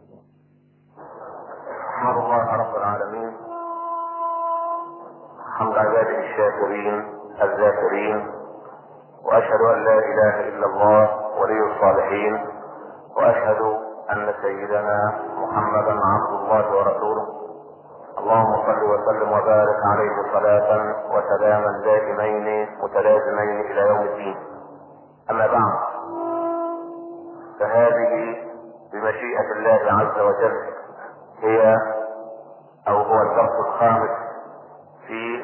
احمد الله رب العالمين حمد عباده الشاكرين الذاكرين، واشهد ان لا اله الا الله ولي الصالحين، واشهد ان سيدنا محمدا عبد الله ورسوله. اللهم صل وسلم وبارك عليه صلاة وسلاما دائمين متلازمين الى يوم الدين. اما بعد، فهذه بمشيئة الله عز وجل هي او هو الدرس الخامس في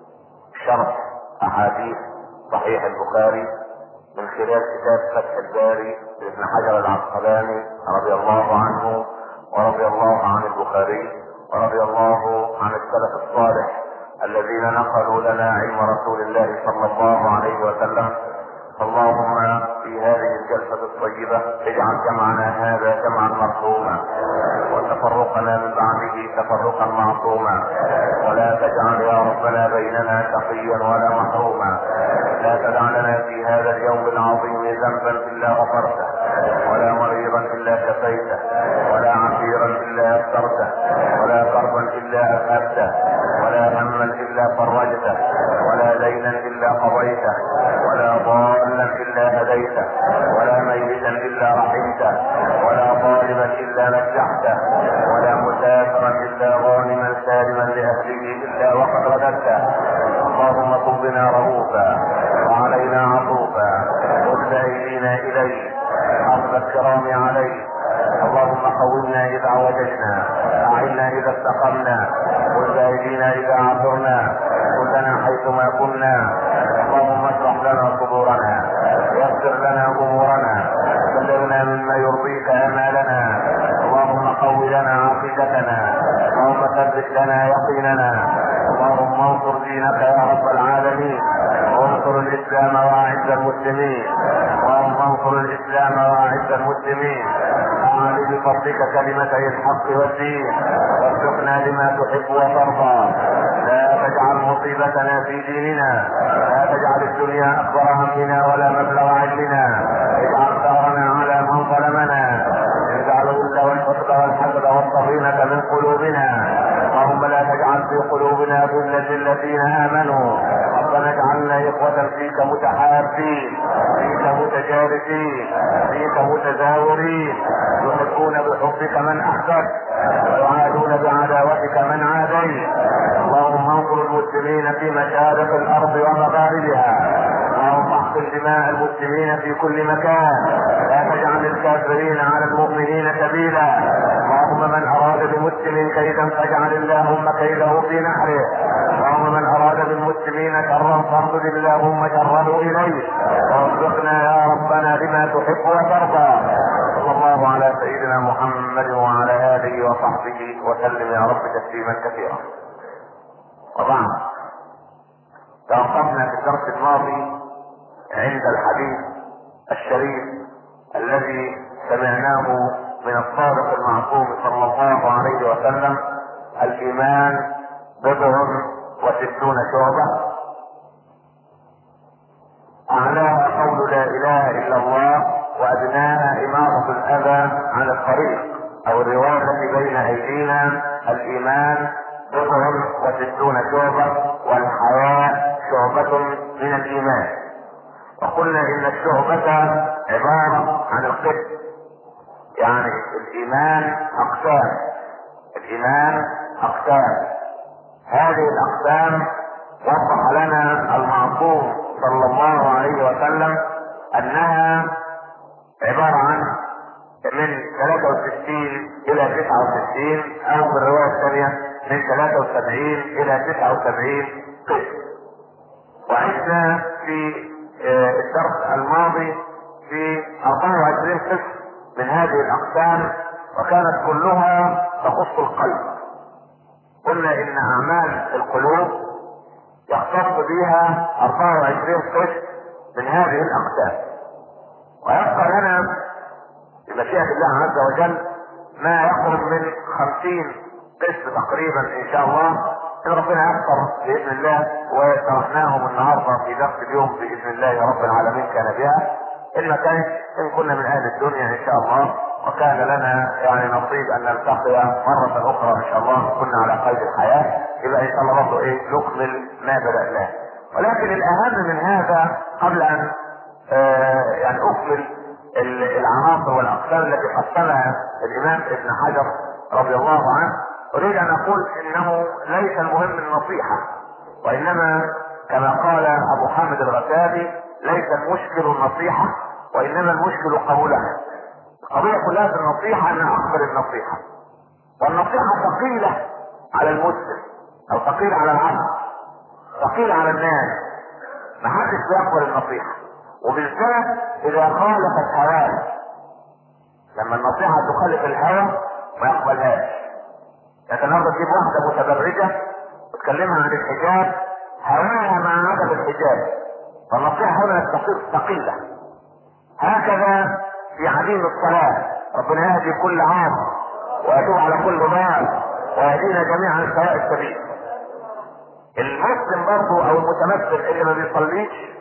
شرح احاديث صحيح البخاري من خلال كتاب فتح الباري لابن حجر العسقلاني رضي الله عنه ورضي الله عن البخاري ورضي الله عن السلف الصالح الذين نقلوا لنا علم رسول الله صلى الله عليه وسلم. اللهم في هذه الجلسة الطيبة اجعل جمعنا هذا جمعا مرحوما، وتفرقنا من بعده تفرقا معصوما، ولا تجعل يا ربنا بيننا شقيا ولا محروما. لا تدع لنا في هذا اليوم العظيم ذنبا الا غفرته، ولا مريضا الا شفيته، ولا عسيرا الا يسرته، ولا كربا الا اذهبته، ولا هما الا فرجته، ولا دينا الا قضيته، ولا ضالا الا هديته، ولا ميتا الا رحمته، ولا طالبا الا نجحته، ولا مسافرا الا غانما سالما لاهله الا وقد رددته. اللهم كن بنا رؤوفا وعلينا عطوفا، رد ايدينا اليك، حفظ الكرام عليك. اللهم قومنا اذا عوججنا، اعنا اذا استقمنا، رد ايدينا اذا عثرنا، خذنا حيثما كنا. اللهم اشرح لنا صدورنا، يسر لنا امورنا، بلغنا مما يرضيك امالنا. اللهم قو لنا عقيدتنا، اللهم ثبت لنا يقيننا. اللهم انصر دينك يا رب العالمين، وانصر الاسلام واعز المسلمين. اللهم انصر الاسلام واعز المسلمين. اعلي بفضلك كلمتي الحق والدين، وارزقنا لما تحب وترضى. لا تجعل مصيبتنا في ديننا، لا تجعل الدنيا اكبر همنا ولا مبلغ علمنا. اجعل ثارنا على من ظلمنا، اجعل الغل والحقد والحسد والطغينة من قلوبنا. اللهم لا تجعل في قلوبنا غلا للذين امنوا. ربنا اجعلنا اخوة فيك متحابين، فيك متجالسين، فيك متزاورين، يحبون بحبك من احببت، ويعادون بعداوتك من عاديت. اللهم انصر المسلمين في مشارق الارض ومغاربها. اللهم احقن دماء المسلمين في كل مكان، لا تجعل الكافرين على المؤمنين سبيلا. اللهم من اراد بمسلم كيدا فاجعل اللهم كيده في نحره. اللهم من اراد بالمسلمين شرا فاردد اللهم شره اليه. وارزقنا يا ربنا بما تحب وترضى. صلى الله على سيدنا محمد وعلى اله وصحبه وسلم يا رب تسليما كثيرا. وبعد، توقفنا في الدرس الماضي عند الحديث الشريف الذي سمعناه من الصادق المعصوم صلى الله عليه وسلم: الايمان بضع وستون شعبة، اعلاها قول لا اله الا الله، وادناها اماطة الاذى عن الطريق، او الرواية التي بين ايدينا: الايمان بضع وستون شعبة، والحياء شعبة من الايمان. وقلنا ان الشعبة عبارة عن القسم، يعني الايمان اقسام، الايمان اقسام. هذه الاقسام وضح لنا المعصوم صلى الله عليه وسلم انها عبارة عن من 63 الى 69، او في الرواية الثانية من 73 الى 79 قسم. وعشنا في الدرس الماضي في 24 قسم من هذه الاقسام، وكانت كلها تخص القلب. قلنا ان اعمال القلوب يختص بها 24 قسم من هذه الاقسام، ويبقى لنا بمشيئة الله عز وجل ما يقرب من 50 قسم تقريبا ان شاء الله، ان ربنا يقدر باذن الله، وشرحناهم النهارده في درس اليوم باذن الله رب العالمين كان بها. ان ما كانش ان كنا من اهل الدنيا ان شاء الله وكان لنا يعني نصيب ان نلتقي مرة اخرى ان شاء الله، كنا على قيد الحياة، يبقى ان شاء الله برضه نكمل ما بدأناه. ولكن الاهم من هذا قبل ان يعني اكمل العناصر والاقسام التي قسمها الامام ابن حجر رضي الله عنه، اريد ان اقول انه ليس المهم النصيحة، وانما كما قال ابو حامد الغزالي ليس المشكل النصيحة وانما المشكل قبولها. القضية كلها في النصيحة ان اقبل النصيحة، والنصيحة ثقيلة على المسلم او ثقيلة على العبد، ثقيلة على الناس، ما حدش بيقبل النصيحة، وبالذات اذا خالفت هواه. لما النصيحة تخالف الهوى ما يقبلهاش. لكن النهارده تجيب واحدة متبرجة وتكلمها عن الحجاب، هواها مع عدم الحجاب، فالنصيحة هنا تصير ثقيلة. هكذا في عديم الصلاة، ربنا يهدي كل عام ويتوب على كل ضال ويهدينا جميعا سواء السبيل. المسلم برضه او المتمثل اللي ما بيصليش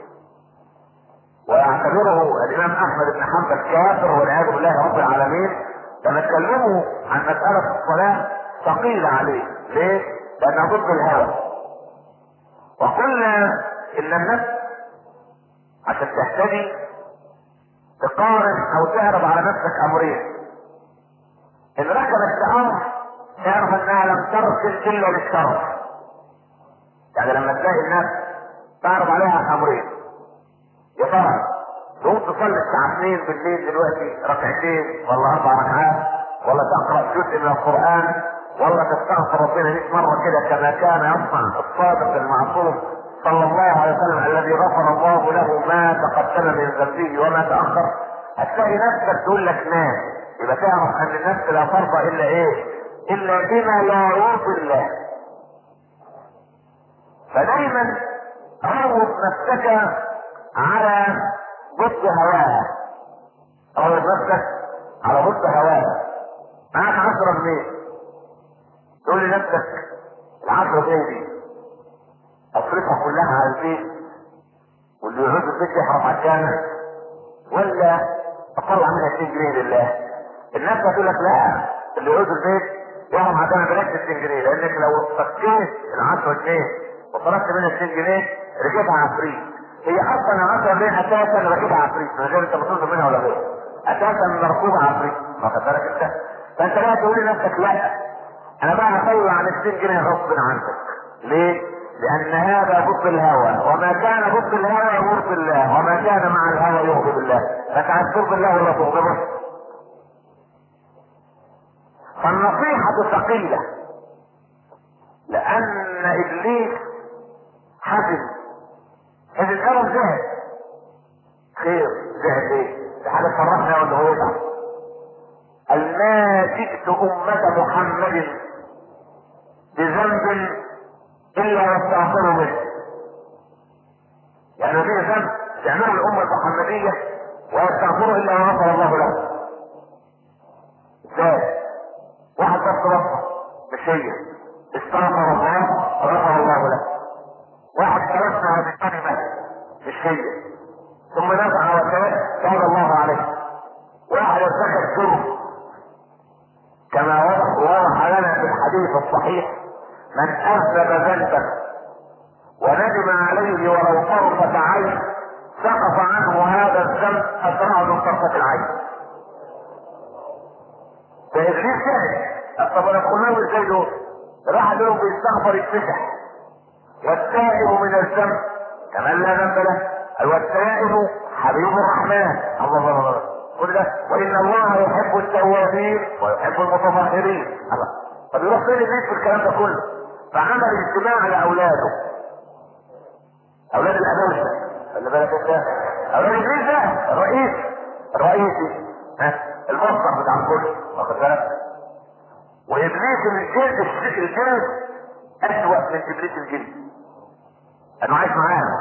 ويعتبره الامام احمد بن حنبل كافر والعياذ بالله رب العالمين، لما تكلموا عن مسألة الصلاة ثقيلة عليه. ليه؟ لانها ضد الهوى. وقلنا ان النفس عشان تهتدي تقارن او تعرض على نفسك امرين. ان ركبت لامر تعرف انها لم تركب الا للشرف. يعني لما تلاقي الناس تعرض عليها امرين، يا ترى تقوم تصلي الساعة 2 بالليل دلوقتي ركعتين ولا 4 ركعات، ولا تقرأ جزء من القرآن، ولا تستغفر ربنا 100 مرة كده كما كان يصنع الصادق المعصوم صلى الله عليه وسلم الذي غفر الله له ما تقدم من ذنبه وما تأخر. هتلاقي نفسك تقول لك نام. يبقى تعرف ان النفس لا ترضى الا الا بما لا يرضي الله. فدايما روض نفسك على ضد هواها، روض نفسك على ضد هواها. معاك 10 جنيه تقول لنفسك ال10 جنيه دي اصرفها كلها على البيت واللي يعود البيت يحرم عشانك، ولا اطلع منها 2 جنيه لله. الناس هتقول لك لا، اللي يعود البيت يحرم عشانك بلاش 2 جنيه، لانك لو فكيت ال10 جنيه وصرفت منها 2 جنيه ركبها عفريت. هي اصلا 10 جنيه اساسا ركبها عفريت من غير انت بتصرف منها ولا غيرها، اساسا مركوبه عفريت. واخد بالك انت؟ فانت لا تقول لنفسك لا انا بقى هطلع عن 2 جنيه غصب عنك. ليه؟ لان هذا ضد الهوى، وما كان ضد الهوى يرضي الله، وما كان مع الهوى يغضب الله. فانت عايز ترضي الله ولا تغضبه؟ فالنصيحة ثقيلة لان ابليس حزن قالوا زهد. خير زهد ليه؟ دي حاجة فرحنا ولا هو يزعل. قال ما جئت امة محمد بذنب الا واستغفروا منه. يعني في ذنب تعملوا الامة المحمدية ويستغفروا الا وغفر الله له. ازاي؟ واحد بس مش هي استغفر الله غفر الله له. واحد تركنا بالكلمة مش هي ثم نفع وتاب الله عليه. واحد ارتكب جرم كما وضح لنا في الحديث الصحيح من اذنب ذنبا وندم عليه ولو طرفة عين سقط عنه هذا الذنب اسرع من طرفة العين. فابليس شاهد. طب انا قلنا ازاي دول؟ راح لهم بيستغفر يتفتح. والتائب من الذنب كمان لا ذنب له. والتائب حبيب الرحمن. الله كل ده. وان الله يحب التوابين ويحب المتطهرين. طب يروح فين ابليس في الكلام ده كله؟ فعمل اجتماع لاولاده، اولاد الابوسه. خلي بالك انت، اولاد ابليس ده الرئيسي المصدر بتاع الكل. واخد بالك؟ وابليس الجن اسوأ من ابليس الجن انه عايش معانا.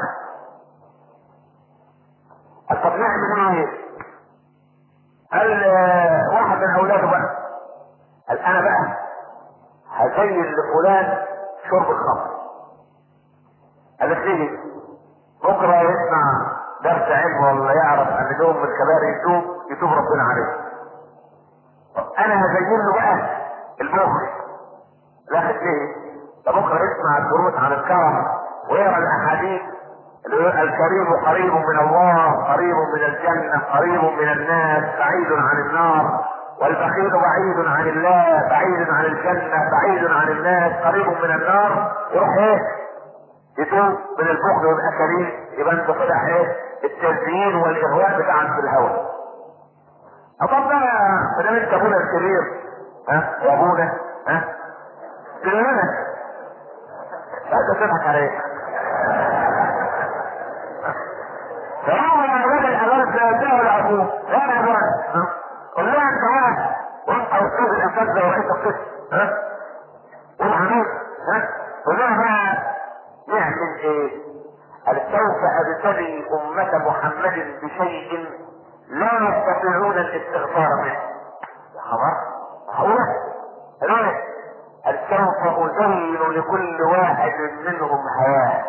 طب نعمل ايه؟ قال واحد من اولاده بقى قال انا بقى هزين لفلان شرب الخمر. قالت ليه؟ بكره يسمع درس علم ولا يعرف ان يوم من الكبائر يتوب ربنا عليه. انا هزين له بقى المخ. لا ليه؟ ده بكره يسمع الدروس عن الكرم ويقرا الاحاديث اللي يقول الكريم قريب من الله، قريب من الجنه، قريب من الناس، بعيد عن النار. والبخيل بعيد عن الله، بعيد عن الجنه، بعيد عن الناس، قريب من النار. يروح ايه؟ يتوب من البخل ويبقى كريم. يبقى انت طلع ايه؟ التزيين والاغواء بتاعك في الهوى. طب بقى ما دام انت ابونا الكبير، ها وابونا، ها كلنا لا تضحك عليك. فهو يا ولاد الأولاد لا يدعوا لأبوه لا يا ولد. قل لها انت واحد وانت أستاذ الأساتذة ورئيس القسم، ها والعميد، ها قل لها بقى نعمل ايه؟ قال سوف أبتلي أمة محمد بشيء لا يستطيعون الاستغفار منه. يا خبر هو ليه؟ قال سوف أزين لكل واحد منهم هواه.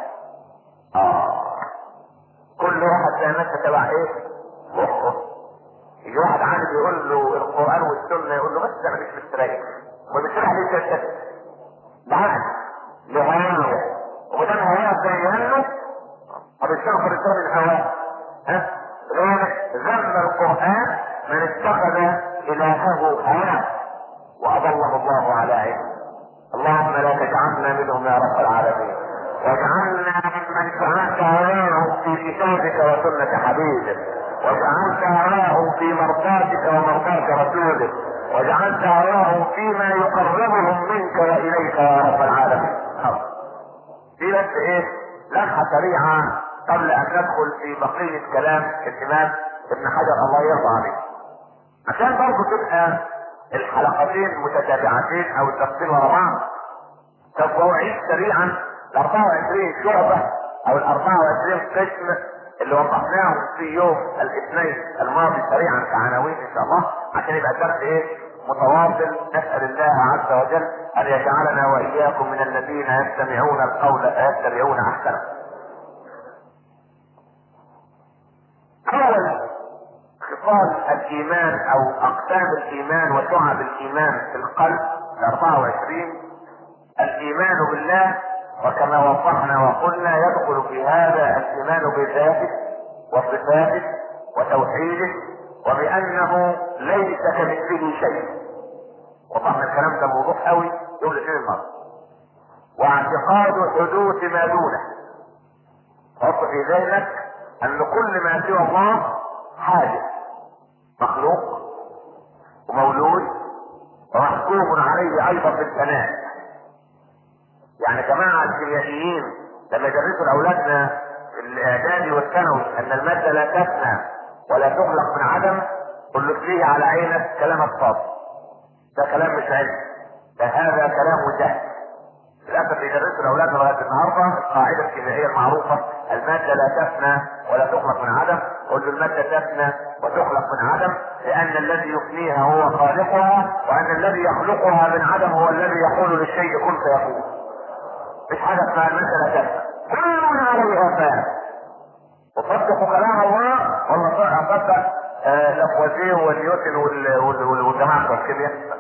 كل واحد زي ما انت تبع ايه؟ مخه. يجي واحد عادي يقول له القرآن والسنة يقول له بس انا مش مستريح. ومستريح ليه كده؟ ده عقل لهواه. ومدام هواه زي له طب استغفر الانسان من هواه. ها؟ ذم القرآن من اتخذ إلهه هواه وأضله الله على علم. اللهم لا تجعلنا منهم يا رب العالمين، واجعلنا ممن جعلت هواهم في كتابك وسنة حبيبك، وجعلت هواهم في مرضاتك ومرضات رسولك، وجعلت هواهم فيما يقربهم منك وإليك يا رب العالمين. دي بس ايه لمحة سريعة قبل ان ندخل في بقية كلام الامام ابن حجر الله يرضى عليه، عشان برضه تبقى الحلقتين متتابعتين او الدقيقتين ورا بعض. سوف اعيد سريعا ال 24 شعبة او ال 24 قسم اللي وضحناهم في يوم الاثنين الماضي سريعا كعناوين ان شاء الله، عشان يبقى الدرس ايه متواصل. نسأل الله عز وجل ان يجعلنا واياكم من الذين يستمعون القول فيتبعون احسنه. اول خصال الايمان او اقسام الايمان وشعب الايمان في القلب ال 24 الايمان بالله، وكما وضحنا وقلنا يدخل في هذا الايمان بذاته وصفاته وتوحيده وبانه ليس كمثله شيء. وضحنا الكلام ده موضوع قوي يوم الاثنين الماضي. واعتقاد حدوث ما دونه، حط في ذهنك ان كل ما سوى الله حادث مخلوق ومولود ومحكوم عليه ايضا بالفناء. يعني جماعة الكيميائيين لما يدرسوا لاولادنا في الاعدادي والثانوي ان المادة لا تفنى ولا تخلق من عدم، قل له تليه على عينك كلامك فاضي، ده كلام مش علم، ده هذا كلام جهل. للاسف يدرسوا لاولادنا لغايه النهارده القاعده الكيميائيه المعروفه الماده لا تفنى ولا تخلق من عدم، قل له الماده تفنى وتخلق من عدم لان الذي يفنيها هو خالقها، وان الذي يخلقها من عدم هو الذي يقول للشيء كن فيكون. مش حاجه اسمها الماده لا تفنى، كل عليها فان. وصدقوا كلام الله ولا صدق لافوازيه ونيوتن والجماعه والكيمياء.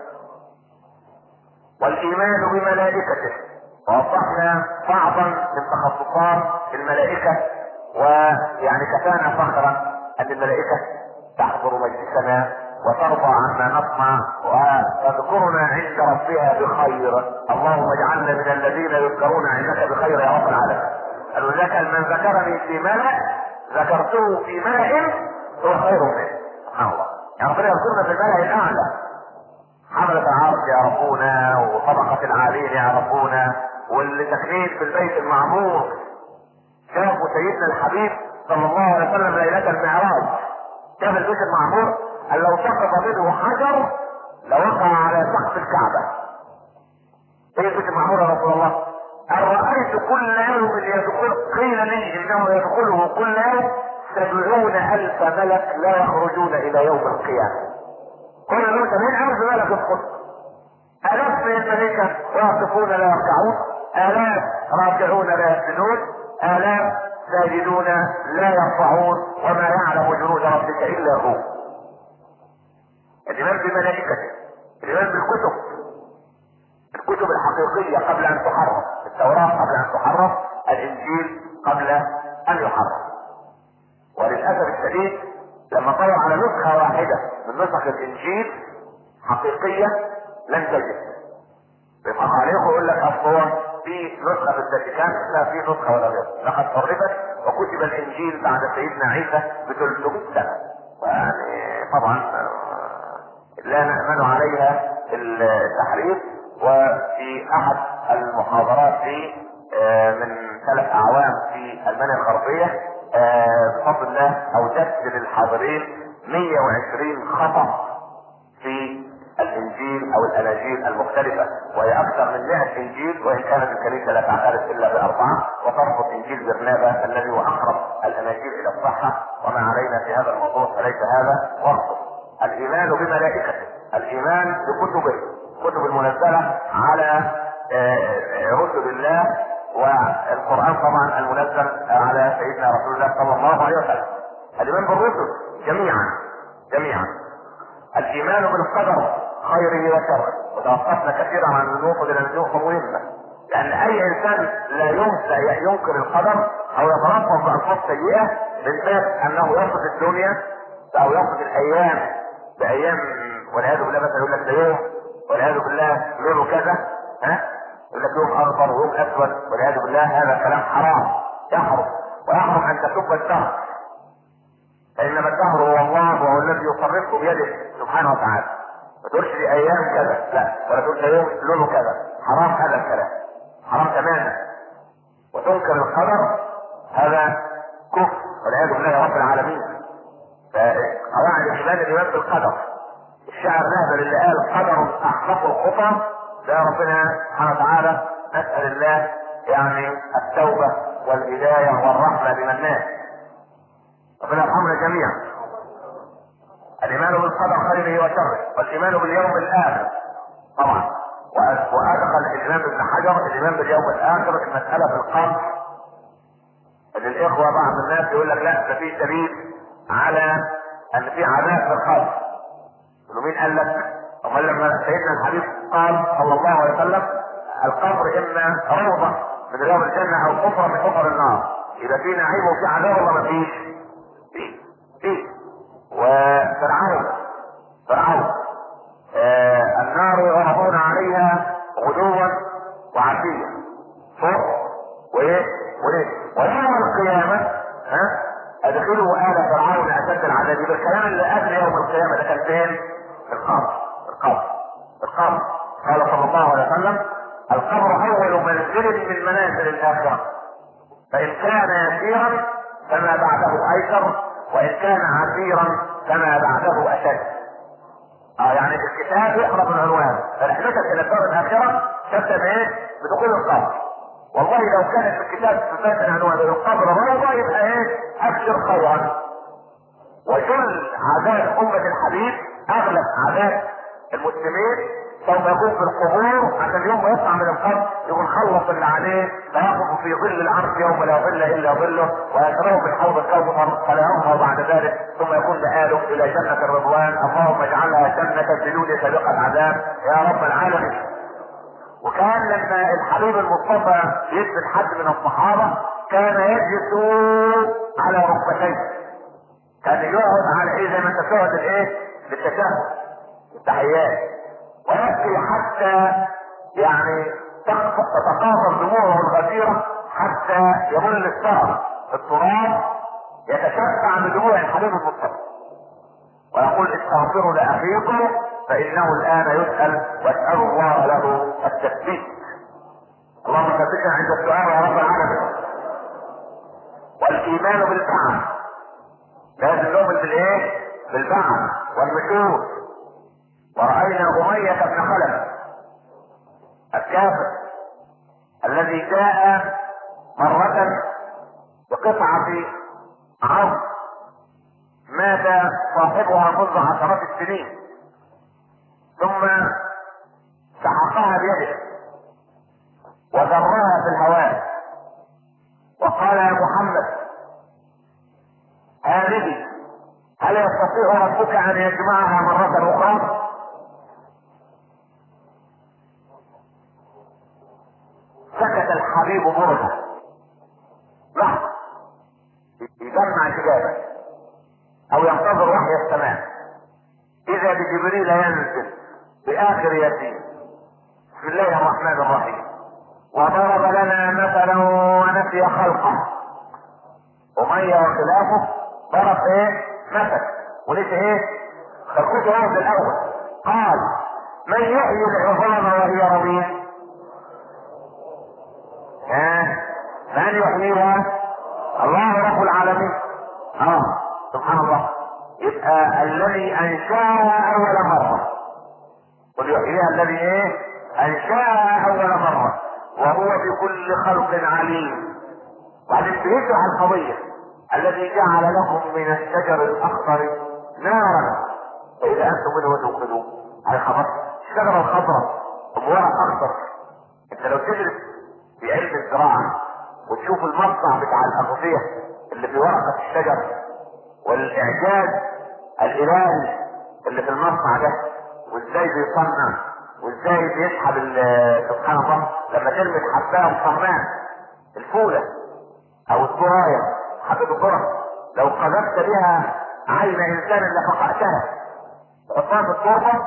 والايمان بملائكته، ووضحنا بعضا من تخصصات الملائكه، ويعني كفانا فخرا ان الملائكه تحضر مجلسنا وترضى عما نصنع وتذكرنا عند ربها بخير. اللهم اجعلنا من الذين يذكرون عندك بخير يا رب العالمين. قالوا لك من ذكرني في ملأ ذكرته في ملأ هو خير منه. سبحان الله، يعني ربنا يذكرنا في الملأ الاعلى. حملة العرش يعرفونا وطبقة العالين يعرفونا، واللي داخلين في البيت المعمور شافوا سيدنا الحبيب صلى الله عليه وسلم ليلة المعراج. شاف البيت المعمور قال لو سقط منه حجر لوقع على سقف الكعبة. ايه البيت المعمور يا رسول الله؟ قال رأيت كل يوم يدخل، قيل لي انه يدخله كل يوم 70,000 ملك لا يخرجون الى يوم القيامة. كل يوم 70,000 ملك يدخل، آلاف من الملائكة واقفون لا يركعون، آلاف راكعون لا يسجدون، آلاف ساجدون لا يرفعون، وما يعلم جنود ربك إلا هو. الإيمان بملائكته الايمان بالكتب، الكتب الحقيقية قبل ان تحرف، التوراة قبل ان تحرف، الانجيل قبل ان يحرف. وللأسف الشديد لما طلع على نسخة واحدة من نسخ الانجيل حقيقية لن تجد، بيضحك عليكم ويقول لك اصلا في نسخة في الفاتيكان، لا في نسخة ولا غير، لقد حرفت وكتب الانجيل بعد سيدنا عيسى ب 300 سنة، يعني طبعا لا نأمن عليها التحريف. وفي احد المحاضرات في من 3 اعوام في المانيا الغربية بفضل الله اوجدت للحاضرين 120 خطأ في الانجيل او الاناجيل المختلفة، وهي اكثر من 100 انجيل، وان كانت الكنيسة لا تعترف الا ب4 وترفض انجيل برنابا الذي هو اقرب الاناجيل الى الصحة. وما علينا في هذا الموضوع فليس هذا وقته. الايمان بملائكته، الايمان بكتبه، كتب المنزلة على رسل الله، والقرآن طبعا المنزل على سيدنا رسول الله صلى الله عليه وسلم. الايمان بالرسل جميعا. الايمان بالقدر خيره وشره، وتوقفنا كثيرا عن النقطة لان النقطة مهمة، لان اي انسان لا ينكر القدر او يتلفظ بألفاظ سيئة من باب انه يصف الدنيا او يصف الايام بايام والعياذ بالله، مثلا يقول لك ده يوم والعياذ بالله لونه كذا، يقول لك يوم اخضر ويوم اسود والعياذ بالله، هذا كلام حرام ويحرم ان تسب الدهر، فانما الدهر هو الله وهو الذي يصرفه بيده سبحانه وتعالى. ما تقولش لي ايام كذا، لا، ولا تقول لي يوم لونه كذا، حرام هذا الكلام، حرام تماما. وتنكر القدر هذا كفر والعياذ بالله يا رب العالمين. فقواعد الايمان بالقدر، الشاعر نهبل اللي قال قدر احقق الخطى، ده ربنا سبحانه وتعالى نسأل الله يعني التوبة والهداية والرحمة لمن ربنا يرحمنا جميعا. الايمان بالقدر خيره وشره، والايمان باليوم الاخر طبعا، وادخل الايمان بابن حجر الايمان باليوم الاخر المسألة في القبر، ان الاخوة بعض الناس يقول لك لا ده في دليل على ان في عذاب في القبر. مين قال لك؟ امال لما سيدنا الحبيب قال صلى الله عليه وسلم القبر اما روضة من رياض الجنة او حفرة من حفر النار، يبقى في نعيم وفي عذاب ولا ما فيش؟ فيه. وفرعون النار يعرضون عليها غدوا وعشيا فوق ويوم القيامة ادخلوا آل فرعون اشد العذاب. يبقى الكلام اللي قبل يوم القيامة ده كان فين؟ في القبر. قال صلى الله عليه وسلم القبر اول منزل من منازل الاخرة، فان كان يسيرا فما بعده ايسر، وان كان عسيرا فما بعده اشد. يعني الكتاب يقرب العنوان، فرحلتك الى الدار الاخرة تبدأ بايه؟ بدخول القبر. والله لو كانت الكتاب تفات العنوان القبر روضة يبقى ايه؟ ابشر خيرا. وجل عذاب امة الحبيب اغلب عذاب المسلمين سوف يكون في القبور، عشان يوم ما يطلع من القبر يكون خلص اللي عليه، فيقف في ظل العرش يوم لا ظل الا ظله، ويشرب من حوض الكوثر فلا ينهض بعد ذلك، ثم يكون مآله الى جنة الرضوان. اللهم اجعلها جنة بدون سابقة عذاب يا رب العالمين. وكان لما الحبيب المصطفى يدفن حد من الصحابة كان يجلس على ركبتيه، كان يقعد على ايه زي ما انت تقعد الايه بالتشهد التحيات، ويبكي حتى يعني تتقاطر دموعه الغزيرة حتى يمل التراب يتشفع بدموع الحبيب المصطفى، ويقول استغفروا لاخيكم فانه الان يسأل واسألوا الله له التثبيت. اللهم ثبتنا عند السؤال يا رب العالمين. والايمان بالبعث، لازم نؤمن بالايه؟ بالبعث والنشور. ورأينا أمية بن خلف الكافر الذي جاء مرة بقطعة عظم مات صاحبها منذ عشرات السنين، ثم سحقها بيده وذرها في الهواء وقال يا محمد هذه هل يستطيع ربك ان يجمعها مرة اخرى؟ الحبيب برهة لحظة يجمع الإجابة أو ينتظر وحي السماء، إذا بجبريل ينزل بآخر ياسين بسم الله الرحمن الرحيم وضرب لنا مثلا ونسي خلقه. أمية وخلافه ضرب ايه مثل ونسي ايه خلقته هو الأول. قال من يحيي العظام وهي رميم؟ من يحييها؟ الله رب العالمين. سبحان الله. يبقى الذي انشاها اول مرة، قل يحييها الذي ايه انشاها اول مرة وهو بكل خلق عليم. وبعدين بيشرح القضية الذي جعل لكم من الشجر الاخضر نارا فاذا انتم منه توقدون. على خبر الشجرة الخضراء بورق اخضر، انت لو تدرس في علم الزراعة وتشوف المصنع بتاع الاغذية اللي في ورقة الشجر والاعجاز الالهي اللي في المصنع ده وازاي بيصنع وازاي بيسحب سبحان الله لما ترمي حبايه مصنعه الفوله او الذرايه حبه الذره لو قذفت بها عين انسان لفقعتها تحطها في التربه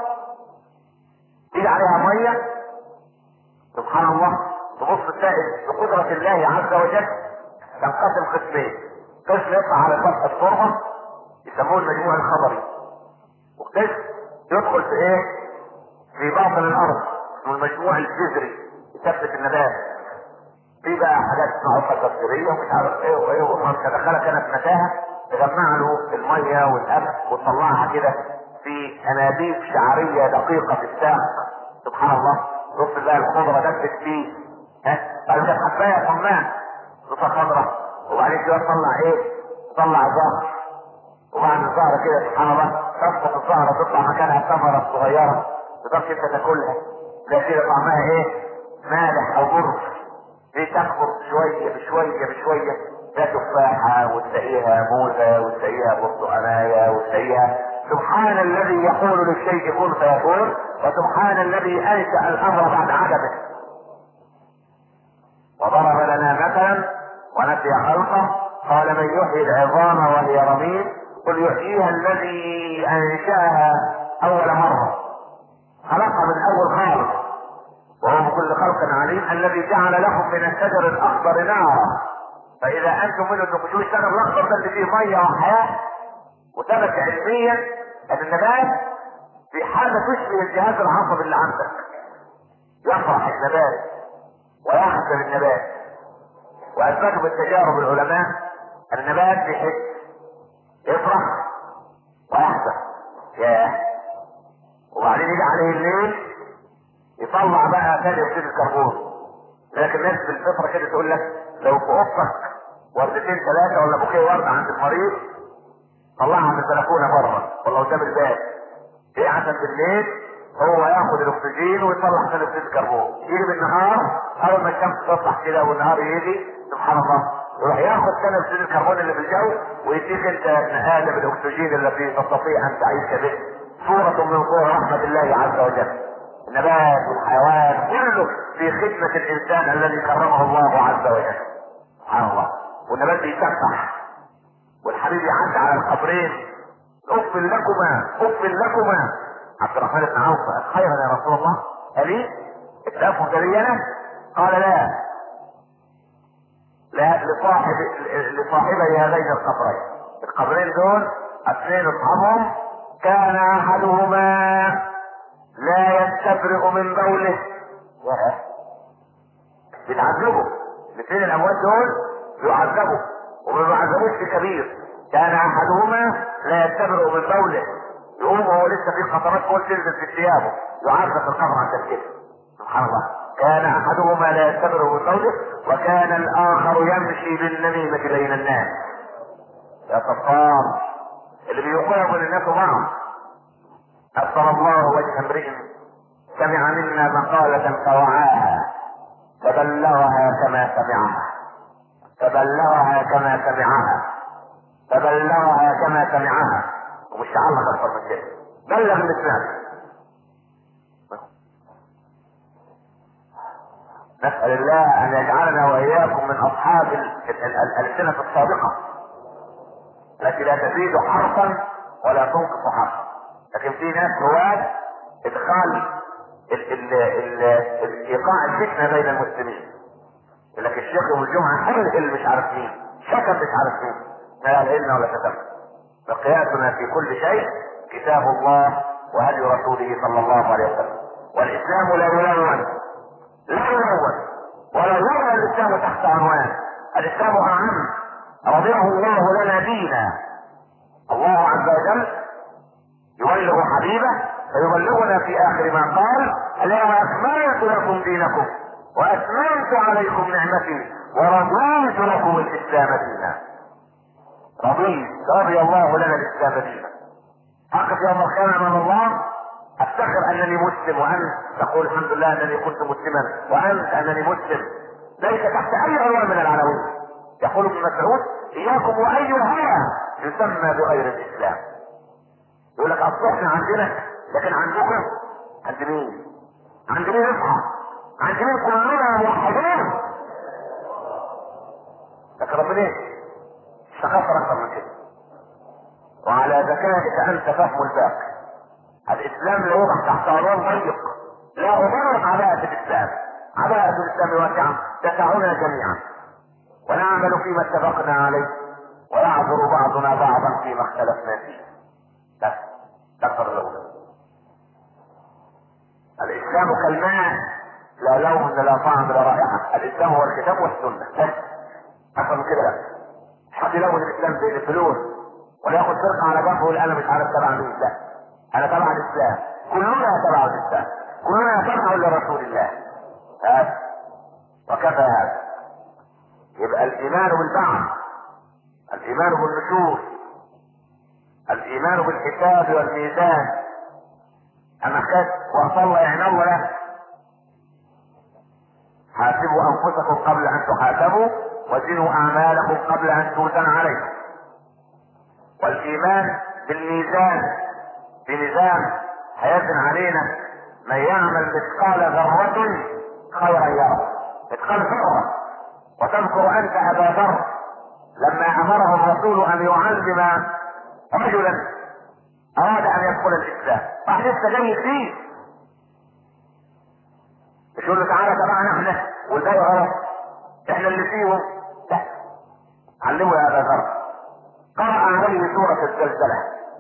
تيجي عليها ميه سبحان الله تبص تلاقي بقدره الله عز وجل تنقسم قسمين. قسم يطلع على سطح التربه يسموه المجموع الخضري، وقسم يدخل في ايه في باطن الارض اسمه المجموع الجذري يثبت النبات. في بقى حاجات اسمها عقد تفسيريه ومش عارف ايه وايه ومن تدخلها كانت متاهه تجمع له الميه والقمح وتطلعها كده في انابيب شعريه دقيقه في الساق. سبحان الله. بص بقى الخضره دبت فيه بعد كده حبايه صناع نصها خضره وبعدين كده تطلع ايه تطلع زهر وبعد الزهره كده سبحان الله تسقط الزهره تطلع مكانها ثمره صغيره تقدرش انت تاكلها ده كده طعمها ايه مالح او مر. دي تكبر شويه بشويه بشويه ده تفاحه وتلاقيها موزه وتلاقيها برتقانيه وتلاقيها. سبحان الذي يقول للشيء كن فيكون وسبحان الذي انشا الامر بعد عدمه. وضرب لنا مثلا ونسي خلقه قال من يحيي العظام وهي رميم قل يحييها الذي انشاها اول مره خلقها من اول خالق وهو بكل خلق عليم الذي جعل لكم من الشجر الاخضر نارا فاذا انتم منه تخرجون. الشجر الاخضر ده اللي فيه ميه وحياه وثبت علميا ان النبات في حاله تشبه الجهاز العصبي اللي عندك. يفرح النبات ويحزن النبات واثبتوا بالتجارب العلماء ان النبات بيحس يفرح ويحزن وبعدين يجي عليه الليل يطلع بقى ثاني اكسيد الكربون. لكن الناس بالفطره كده تقول لك لو في اوضتك وردتين ثلاثه ولا بوكيه ورد عند المريض طلعها من البلكونه بره ولا قدام الباب ايه عشان بالليل هو ياخد الاكسجين ويطلع ثاني اكسيد الكربون. يجي بالنهار اول ما الشمس تطلع كده والنهار يجي سبحان الله يروح ياخد ثاني اكسيد الكربون اللي في الجو ويديك انت نقاله بالاكسجين الذي تستطيع ان تعيش به. صوره من صور رحمه الله عز وجل. النبات والحيوان كله في خدمة الإنسان الذي كرمه الله عز وجل. سبحان الله. والنبات بيسبح والحبيب يعدي على القبرين أف لكما أف لكما. عبد الرحمن بن عوف خيرا يا رسول الله أبي اتلافوا جرينا قال لا لصاحبي هذين القبرين. القبرين دول اثنين اصحابهم كان احدهما لا يستبرئ من بوله بيتعذبوا. الاثنين الاموات دول بيعذبوا وما بيعذبوش في كبير. كان احدهما لا يستبرئ من بوله يقوم وهو لسه في قطرات كل تنزل في ثيابه يعذب في القبر عند كده. سبحان الله. كان احدهما لا يستبرئ من بوله وكان الاخر يمشي بالنميمة بين الناس. يا صفار اللي بيقوم من الناس بعض. أبصر الله وجه امرئ سمع منا مقالة فوعاها فبلغها كما سمعها فبلغها كما سمعها فبلغها كما سمعها. ومش تعلق أكثر من كده. بلغ اللي سمعته. نسأل الله ان يجعلنا واياكم من اصحاب الالسنة الصادقة التي لا تزيد حرفا ولا تنقص حرفا. لكن في ناس هواة ادخال ايقاع الفتنة بين المسلمين. يقول لك الشيخ يوم الجمعة اللي مش عارف مين شتم مش عارف مين، لا يعلمنا ولا شتم. مقياسنا في كل شيء كتاب الله وهدي رسوله صلى الله عليه وسلم. والاسلام لا يلون ولا يوضع الاسلام تحت عنوان. الاسلام اعم، رضيه الله لنا دينا. الله عز وجل يبلغ حبيبه فيبلغنا في اخر ما قال: اليوم اكملت لكم دينكم واتممت عليكم نعمتي ورضيت لكم الاسلام دينا. رضي الله لنا الاسلام دينا. اقف يوم القيامه امام الله افتخر انني مسلم، وانت تقول الحمد لله انني كنت مسلما، وانت انني مسلم، ليس تحت اي عنوان من العناوين. يقول ابن مسعود: اياكم واي هوى يسمى بغير الاسلام. يقول لك اصل احنا عندنا، لكن عندكم عند مين؟ عند مين نصحى؟ عند مين كلنا موحدين؟ لكن ربنا ايه؟ مش تكفر اكثر من كده. وعلى ذكائك انت فهم الباقي. الاسلام لا يوضع تحت عنوان ضيق، لا أضرب عباءة الاسلام. عباءة الاسلام واسعة تسعنا جميعا، ونعمل فيما اتفقنا عليه، ويعذر بعضنا بعضا فيما اختلفنا فيه. بس تكفر الاولى. الاسلام كالماء، لا لون لا طعم لا رائحة. الاسلام هو الكتاب والسنة بس، اكثر من كده لا. مش حد يلون الاسلام زي الفلوس ولا ياخد فرقة على جنبه ويقول انا مش عارف تبع مين. لا، انا تبع الاسلام، كلنا تبع الاسلام، كلنا تبع لرسول الله. وكفى هذا. يبقى الايمان بالبعث، الايمان بالنشور، الايمان بالحساب والميزان. اما حكايه وصلى يعني الله له: حاسبوا انفسكم قبل ان تحاسبوا وزنوا اعمالكم قبل ان توزن عليكم. والايمان بالميزان، بنظام هيزن علينا: من يعمل مثقال ذرة خيرا يره. مثقال ذرة. وتذكر انت ابا ذر لما امره الرسول ان يعلم رجلا اراد ان يدخل الاسلام، راح لسه جاي فيه، مش يقول له تعالى تبعنا احنا والباقي غلط احنا اللي فيهم. لا، علمه يا ابا ذر. قرأ عليه سورة الزلزلة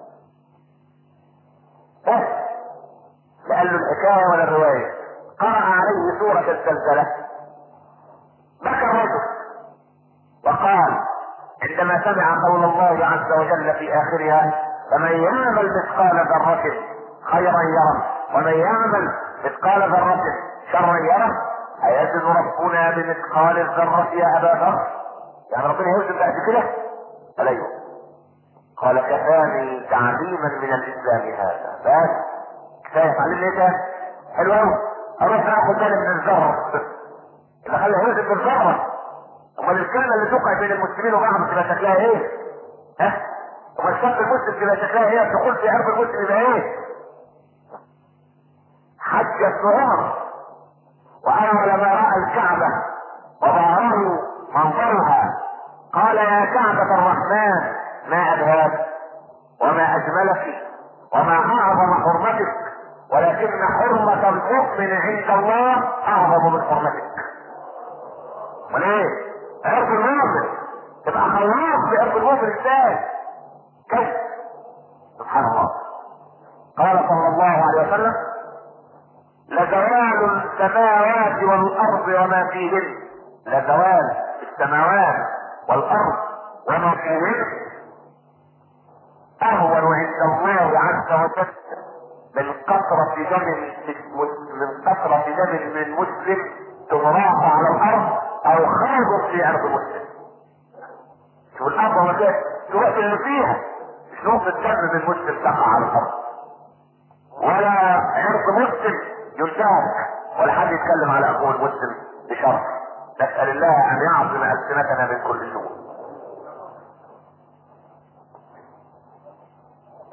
بس، لا قال له الحكاية ولا الرواية. قرأ عليه سورة الزلزلة، بكى الرجل وقال عندما سمع قول الله عز وجل في آخرها: فمن يعمل مثقال ذرة خيرا يره ومن يعمل مثقال ذرة شرا يره: أيزن ربنا بمثقال الذرة يا أبا ذر؟ يعني ربنا يوزن بعد كده؟ قال أيوه. قال: كفاني تعليما من الإسلام هذا. بس كفاية تعليم ايه ده؟ حلو قوي. اروح اخد بالي من الذرة اللي خلى يوزن بالذرة. امال الكلمة اللي توقع بين المسلمين وبعض تبقى شكلها ايه؟ ها؟ امال الشاب المسلم تبقى شكلها ايه؟ الدخول في عرض المسلم يبقى ايه؟ حج ابن عمر واول ما راى الكعبة وظهره منظرها قال: يا كعبة الرحمن ما ابهاك وما اجملك وما اعظم حرمتك، ولكن حرمة المؤمن عند الله اعظم من حرمتك. وليه؟ عرض المؤمن تبقى خلاص بعرض المؤمن ازاي؟ كيف؟ سبحان الله. قال صلى الله عليه وسلم: لزوال السماوات والارض وما فيهن، لزوال السماوات والارض وما فيهن اهون عند الله عز وجل من قطرة دم من مسلم تمراق على الارض او خاض في ارض مسلم. شوف الارض وما فيها تروح اللي فيها، مش نقطة دم من مسلم تقع على الارض، ولا عرض مسلم ينتهك، ولا حد يتكلم على اخوه المسلم بشرف. نسأل الله ان يعظم السنتنا من كل سوء.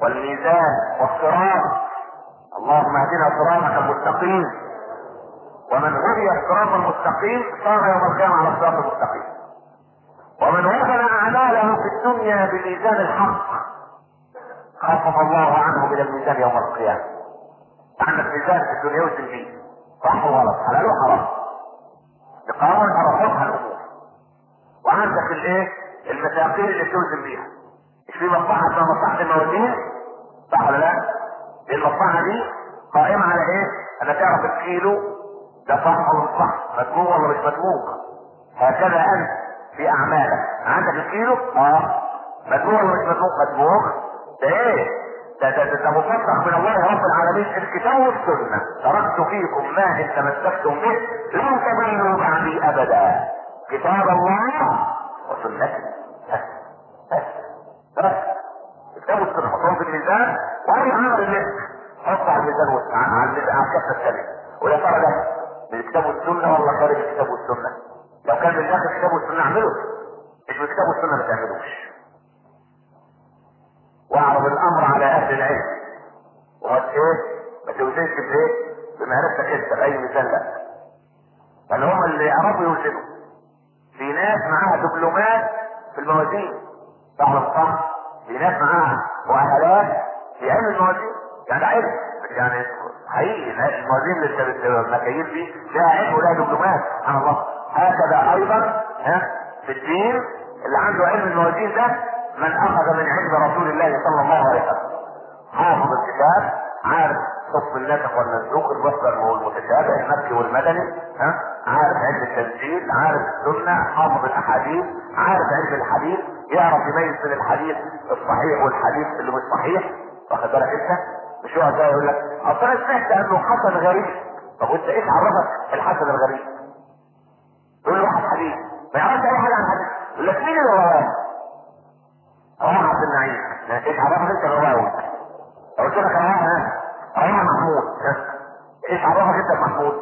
والميزان والصراط، اللهم اهدنا صراطك المستقيم. ومن هدي الصراط المستقيم صار يوم القيامة على الصراط المستقيم. ومن وزن اعماله في الدنيا بميزان الحق خفف الله عنه من الميزان يوم القيامة. عندك ميزان في الدنيا وزن فيه صح وغلط، حلال وحرام، بقانون عرفتها الامور. وعندك الايه المساقيل اللي توزن بيها. مش في مصلحة اسمها مصلحة الموازين صح ولا لا؟ المصلحة دي قائمة على ايه؟ انا تعرف الكيلو ده صح ولا مش صح، مدموج ولا مش مدموج. هكذا انت في اعمالك عندك الكيلو مدموج ولا مش مدموج. مدموج ده ايه؟ ده مفتح من الله رب العالمين. الكتاب والسنة تركت فيكم ما ان تمسكتم به لن تضلوا بعدي ابدا. كتاب الله وسنته بس الكتاب والسنة حطهم في الميزان وهي عمل الناس حط على الميزان على الكفة الثانية. ولا ترى ده من الكتاب والسنة ولا خارج الكتاب والسنة. لو كان من داخل الكتاب والسنة اعمله، مش من الكتاب والسنة ما تعملوش. واعرض الامر على اهل العلم ما توزنش بايه؟ بمعرفتك انت باي ميزان لا. بل هم اللي يعرفوا يوزنوا. في ناس معاها دبلومات في الموازين صح ولا صح؟ في ناس معاها مؤهلات في علم الموازين، يعني علم يعني حقيقي الموازين اللي المكاييل دي لها علم ولها دبلومات سبحان الله. هكذا ايضا في الدين اللي عنده علم الموازين ده من اخذ من علم رسول الله صلى الله عليه وسلم. حافظ الكتاب عارف حكم الناسخ والمنسوخ المحكم والمتشابه المكي والمدني عارف علم التنزيل، عارف السنه، حافظ الاحاديث، عارف علم الحديث، يعرف يميز بين الحديث الصحيح والحديث اللي مش صحيح. واخد بالك انت؟ مش هو جاي يقول لك اصل انا سمعت انه حسن غريب. طب وانت ايش عرفك الحسن الغريب؟ يقول له واحد حديث ما يعرفش اي حاجه عن الحديث، يقول لك مين اللي رواه؟ رواه عبد النعيم. ايش عرفك انت رواه؟ قلت لك رواه محمود. ايش عرفك انت محمود؟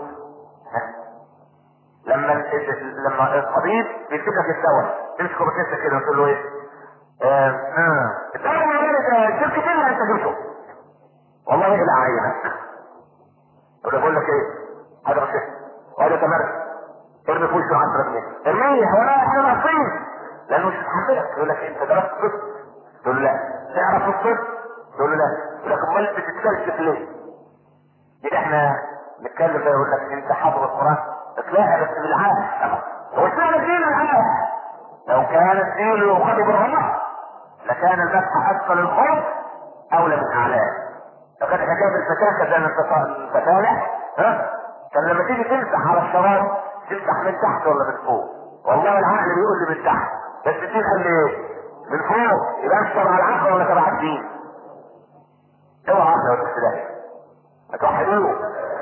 لما الطبيب بيمسكك الدواء تمسكه بكيسك كده وتقول له ايه؟ الدواء ده شركة ايه اللي انت جبته؟ والله يقلع عينك. بقول لك ايه؟ هذا بس وهذا تمرد ارمي في وشه 10 جنيه. ارميه هو احنا ناقصين لانه مش هتحملك. يقول لك انت درست طب؟ تقول له لا. تعرف الطب؟ تقول له لا. يقول لك امال بتتفلسف ليه؟ كده احنا نتكلم ده يقول لك انت حافظ القران تلاقيها بس بالعافيه. هو اشمعنى الدين العافيه؟ لو كان الدين يؤخذ بالرمح لكان المسح اسفل الخلق اولى من اعلاه. لو كانت حكايه الفتاكه زي ما انت فالح كان لما تيجي تمسح على الشراب تمسح من تحت ولا من فوق؟ والله العقل بيقول لي من تحت، بس الدين قال لي ايه؟ من فوق. يبقى انت تبع العقل ولا تبع الدين؟ اوعى عقل ولا تستلاهي هتوحدوه.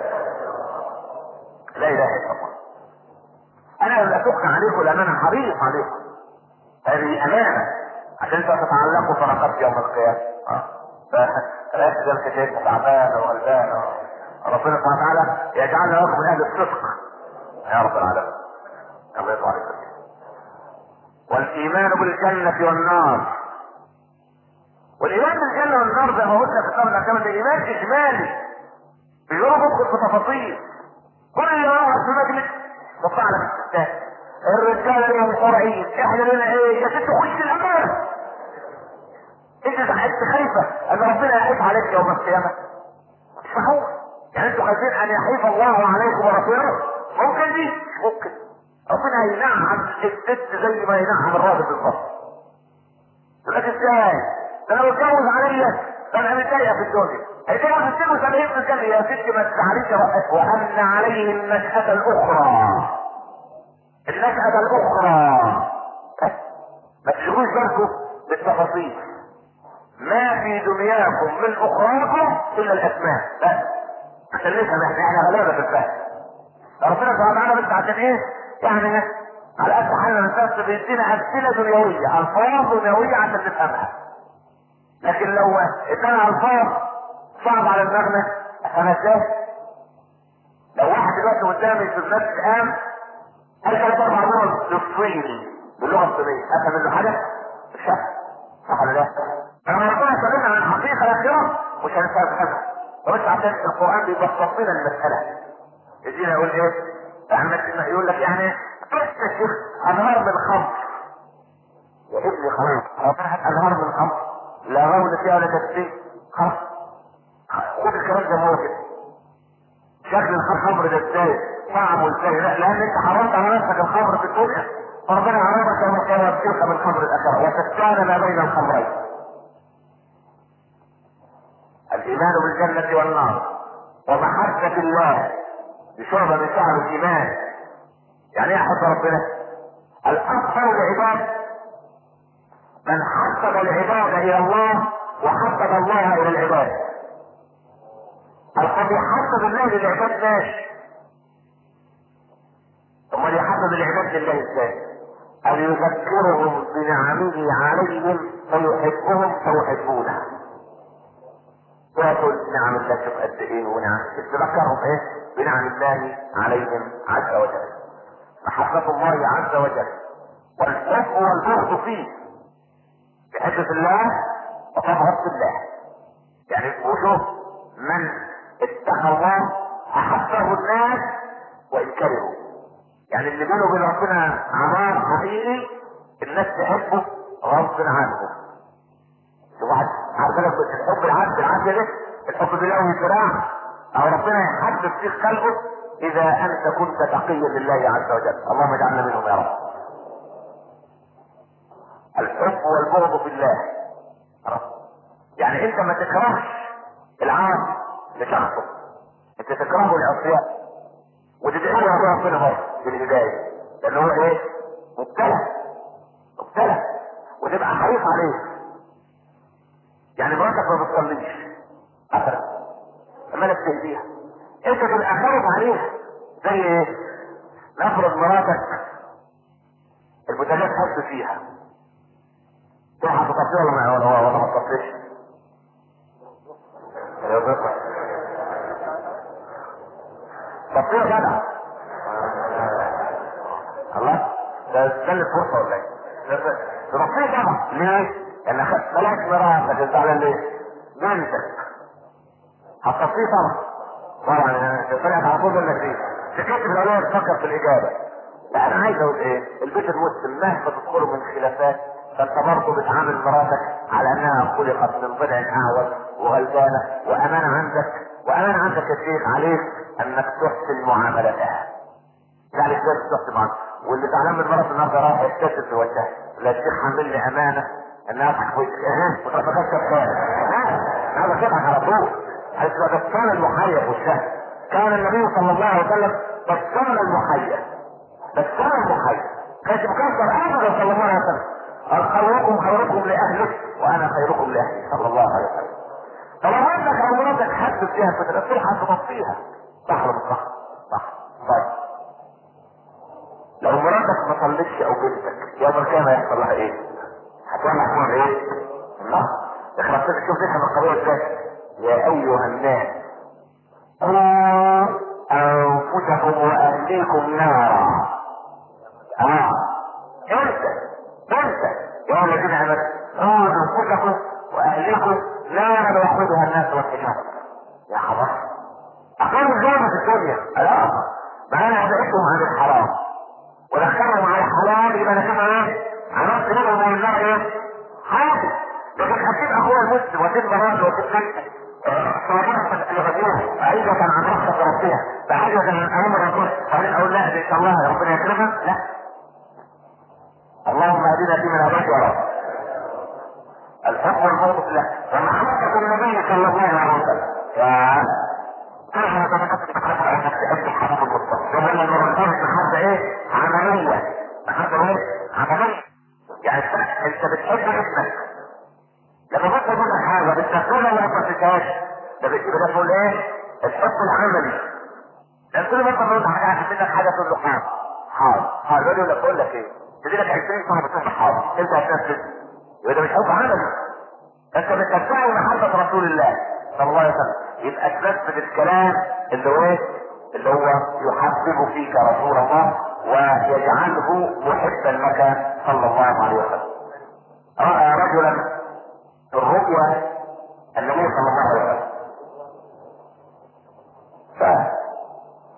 لا اله الا الله. انا لا اتوقع عليكم لان انا حريص عليكم. هذه امانه عشان تتعلقوا فرقات يوم القيامه. فلا تزال كتير تعبان وغلبان. ربنا سبحانه وتعالى يجعلنا لكم من اهل الصدق يا رب العالمين. الله يرضى عليكم. والايمان بالجنه والنار. والايمان بالجنه والنار زي ما قلنا في قبل كمان ده ايمان اجمالي بيقولوا ندخل في تفاصيل. كل واحد في مجلس تطلع لك الستات الرجاله لهم قرعين احنا لنا ايه؟ يا ست خش الامان. انت خايفه ان ربنا يحيف عليك يوم القيامه؟ مش معقول. يعني انتوا خايفين ان يحيف الله عليكم ورسوله؟ ممكن دي ممكن ربنا ينعم الست زي ما ينعم الراجل بالظبط. يقول لك ازاي؟ ده انا بتجوز عليا ده انا متضايقه في الدنيا. هيتجوز 72 في الجنه يا ست ما تزعليش رأسك. وان عليه النشأة الاخرى. النشأة الاخرى ما تشغلوش بالكم بالتفاصيل. ما في دنياكم من اخراكم الا الاسماء بس عشان نفهم احنا غلابه في الفهم. ربنا سبحانه وتعالى بس عشان ايه؟ يعني على قد حالنا الناس بيدينا امثله دنيويه الفاظ دنيويه عشان نفهمها. لكن لو ادانا الفاظ صعب على دماغنا افهمها ازاي؟ لو واحد دلوقتي قدامي في الناس قام قال ثلاث اربع جمل بالصيني باللغه الصينيه افهم منه حاجه؟ مش فاهم صح ولا لا؟ انا ربنا سالنا عن الحقيقه الاخيره مش هنفهمها. بس عشان القران بيبسط لنا المساله. الدين يقول ايه؟ يقول لك يعني بس يا شيخ انهار من خمر. يا ابني خلاص ربنا هات انهار من خمر، لا غول فيها ولا تسبيح، خلاص خد الكلام ده هو كده. شكل الخمر ده ازاي؟ طعمه ازاي؟ لا لان انت حرمت على نفسك الخمر في الدنيا، فربنا عرفك يوم القيامه تلك من خمر الاخره وتستان ما بين الخمرين. الايمان بالجنه والنار ومحبه الله بشعبه من شعب الايمان. يعني ايه احب ربنا؟ الاكثر العباد من حبب العباد الى الله وحبب الله الى العباد. الذي يحبب الله للعباد ماشي، امال يحبب العباد لله ازاي؟ ان يذكرهم بنعمه عليهم فيحبهم فيحبونه. تقول نعم الله شوف قد ايه ونعم، تذكرهم ايه؟ بنعم الله عليهم عز وجل. محبة الله عز وجل والحب والبغض فيه. تحب في الله وتبغض في الله. يعني وشوف من اتقى الله احبه الناس وان كرهوا. يعني اللي بينه وبين ربنا عمار حقيقي الناس تحبه غصب عنهم. واحد عارفين الحب العادي ده، الحب بالله والفراع او ربنا يحبب فيك قلبه اذا انت كنت تقيا لله عز وجل. اللهم اجعلنا منهم يا رب. الحب والبغض في الله. يعني انت ما تكرهش العام لشخصه، انت تكرهه العصيان وتدعي له ربنا برضه بالهدايه، لان هو ايه؟ مبتلى وتبقى حريص عليه. يعني مراتك ما بتصليش مثلا لما انك تهديها انت تبقى خايف عليها. زي ايه؟ نفرض مراتك البوتاجاز حط فيها، تروح تطفيها ولا ما تطفيش؟ تطفيها جدع. الله ده تستنى فرصه ولا ايه؟ تطفيها طبعا. ليه؟ لان اخدت بلاش مراتك الزعلان ليه؟ بنتك هتطفيه طبعا طلعت على طول منك دي سكت الاولاد تفكر في الاجابه. لا انا عايز اقول ايه؟ البيت المسلم مهما تدخله من خلافات فانت برضه بتعامل مراتك على انها خلقت من ضلع اعوج وغلبانه، وامانه عندك يا شيخ عليك انك تحسن معاملتها. يعني ازاي تحسن معاملتها؟ واللي زعلان من مرات النهارده راح يكتشف في وجهها، لا الشيخ عامل لي امانه انها تحكي وتروح تكسب خالص. هذا تضحك على طول. حيث بسام المحيا والشهر. كان النبي صلى الله عليه وسلم بسام المحيا. كانت مكسر ابدا صلى الله عليه وسلم. قال خيركم لاهله وانا خيركم لاهلي صلى الله عليه وسلم. فلو عندك او مراتك حد فيها فتره تلحق تطفيها، صح ولا مش صح؟ صح. طيب لو مراتك ما صلتش او بنتك يوم القيامه يحصل لها ايه؟ هتولع فيها ايه؟ الله اخرج كده. شوف نفهم القضيه ازاي. يا ايها الناس قوا انفسكم واهليكم نارا. انت يا الذين امنوا قوا انفسكم واهليكم نارا وقودها الناس والحجاره. يا حرام اقاموا الظلم في الدنيا. لا ما انا ابعدهم عن الحرام ودخلهم على الحلال يبقى انا كده ايه؟ عرفت منهم من النار ايه؟ حاجه. لكن هتبقى اخويا المسلم وتبقى راجل وتبقى صالحة لغيرها بعيدة عن رحمة ربها، بعيدة عن امر ربها، وبعدين اقول لا ان شاء الله ربنا يكرمها. لا اللهم اهدنا فيمن هديت يا رب. الحكم والبغض في الله ومحبة النبي صلى الله عليه وسلم. يا ترجع تنقص تقرأ على نفسك انت حبيب المصطفى. يقول ان الرسول محبة ايه؟ عملية. محبة ايه؟ عملية. يعني انت بتحب ابنك لما كنت اقول لك حاجه بتنفذها ولا ما تنفذهاش، ده بتقول ايه؟ الحب العملي. لان كل ما انت تقول منك حاجه تقول له حاضر يقول لك بقول لك ايه؟ تدي لك 20 سنه بتقول له حاضر انت هتنفذ. يبقى ده مش حب عملي. انت بتدعي محبه رسول الله صلى الله عليه وسلم، يبقى تنفذ الكلام اللي هو ايه؟ اللي هو يحبب فيك رسول الله ويجعله محبا لك صلى الله عليه وسلم. راى رجلا الرؤيا النبي صلى الله عليه وسلم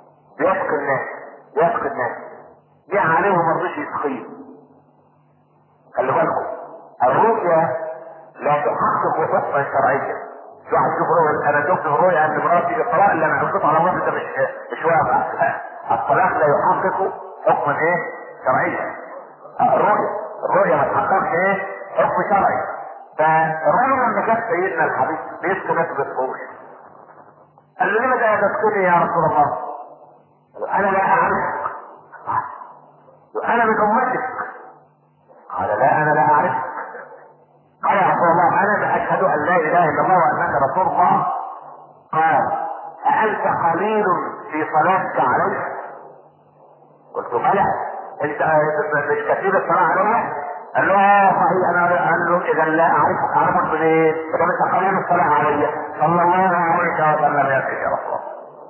بيسقي الناس يسقي الناس، جه عليه وما رضيش يسقيه. خلي بالكم الرؤيا لا تحقق حكما شرعيا. شو واحد يشوف رؤيا، انا شفت رؤيا ان مراتي الطلاق اللي انا حطيته على مراتي ده مش واقع. الطلاق لا يحقق حكما ايه شرعيا. الرؤيا ما تحققش ايه حكم شرعي. فالرؤيا لما كانت سيدنا الحبيب بيسكن ناس بالفوش، قال له لماذا تسكني يا رسول الله؟ انا لا اعرفك. انا من امتك. قال لا انا لا اعرفك. قال يا رسول الله انا اشهد ان لا اله الا الله وانك رسول الله. قال أأنت قليل في صلاتك علي؟ قلت بلى. انت مش كثير الصلاة علي؟ قال له صحيح. انا قال له اذا لا اعرفك منين؟ اذا انت قليل الصلاة علي صلى الله عليه وسلم يا رسول الله.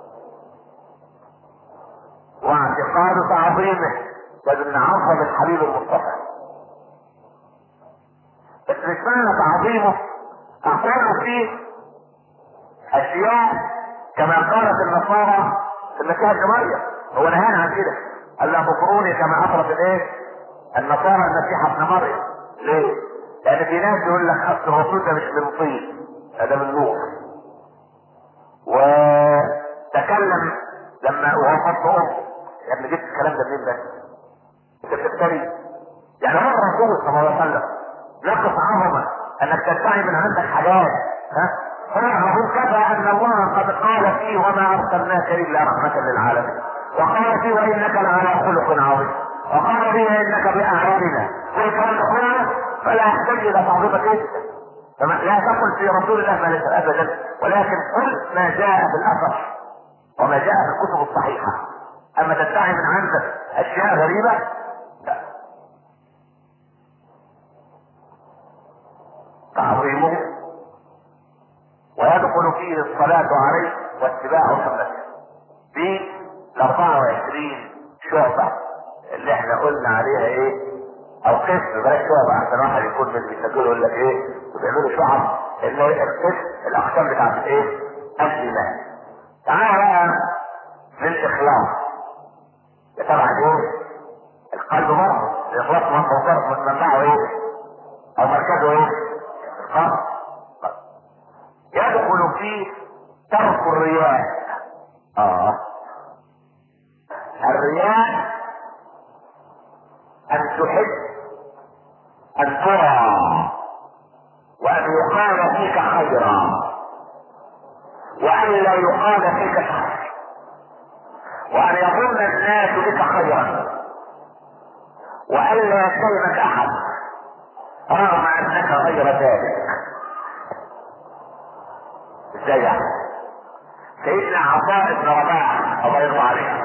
واعتقاد تعظيمه لازم نعظم الحبيب المصطفى. بس مش معنى تعظيمه اقول فيه اشياء كما قالت النصارى في المسيح ابن مريم. هو نهانا عن كده، قال لا تطروني كما اطرت الايه النصارى المسيح ابن مريم. ليه؟ لان في ناس يقول لك اصل الرسول ده مش من طين، هذا من نور. وتكلم لما وهو فضل امه، يا ابني جبت الكلام ده منين بس؟ انت بتفتري. يعني هو الرسول صلى الله عليه وسلم نقص عظمه انك تدعي من عندك حاجات. فهو كفى ان الله قد قال فيه وما ارسلناك الا رحمه للعالمين، وقال فيه وانك لعلى خلق عظيم، وقال فيه انك باعيننا. والكلام ده كله فلا يحتاج الى تعظيم كيفك. لا تقل في رسول الله ما ليس ابدا، ولكن قل ما جاء في الاثر وما جاء في الكتب الصحيحه. اما تدعي من عندك اشياء غريبه لا. تعظيمه ويدخل فيه الصلاة عليه واتباع سنته. في ال 24 شعبة اللي احنا قلنا عليها ايه، او قسم بلاش شعبة عشان واحد يكون من بيسجلوا يقول لك ايه وبيعملوا شعب، اللي هي القسم الاقسام بتاعت ايه الايمان. تعالى بقى للاخلاص. يا تبع ايه؟ القلب برضه الاخلاص منبعه ايه او مركزه ايه؟ القلب. يدخل فيه ترك الرياء. الرياء ان تحب ان ترى وان يقال فيك خيرا وان لا يقال فيك شر وان يظن الناس بك خيرا وان لا يكلمك احد رغم انك غير ذلك. ازاي يعني؟ سيدنا عطاء بن رباح الله يرضى عليه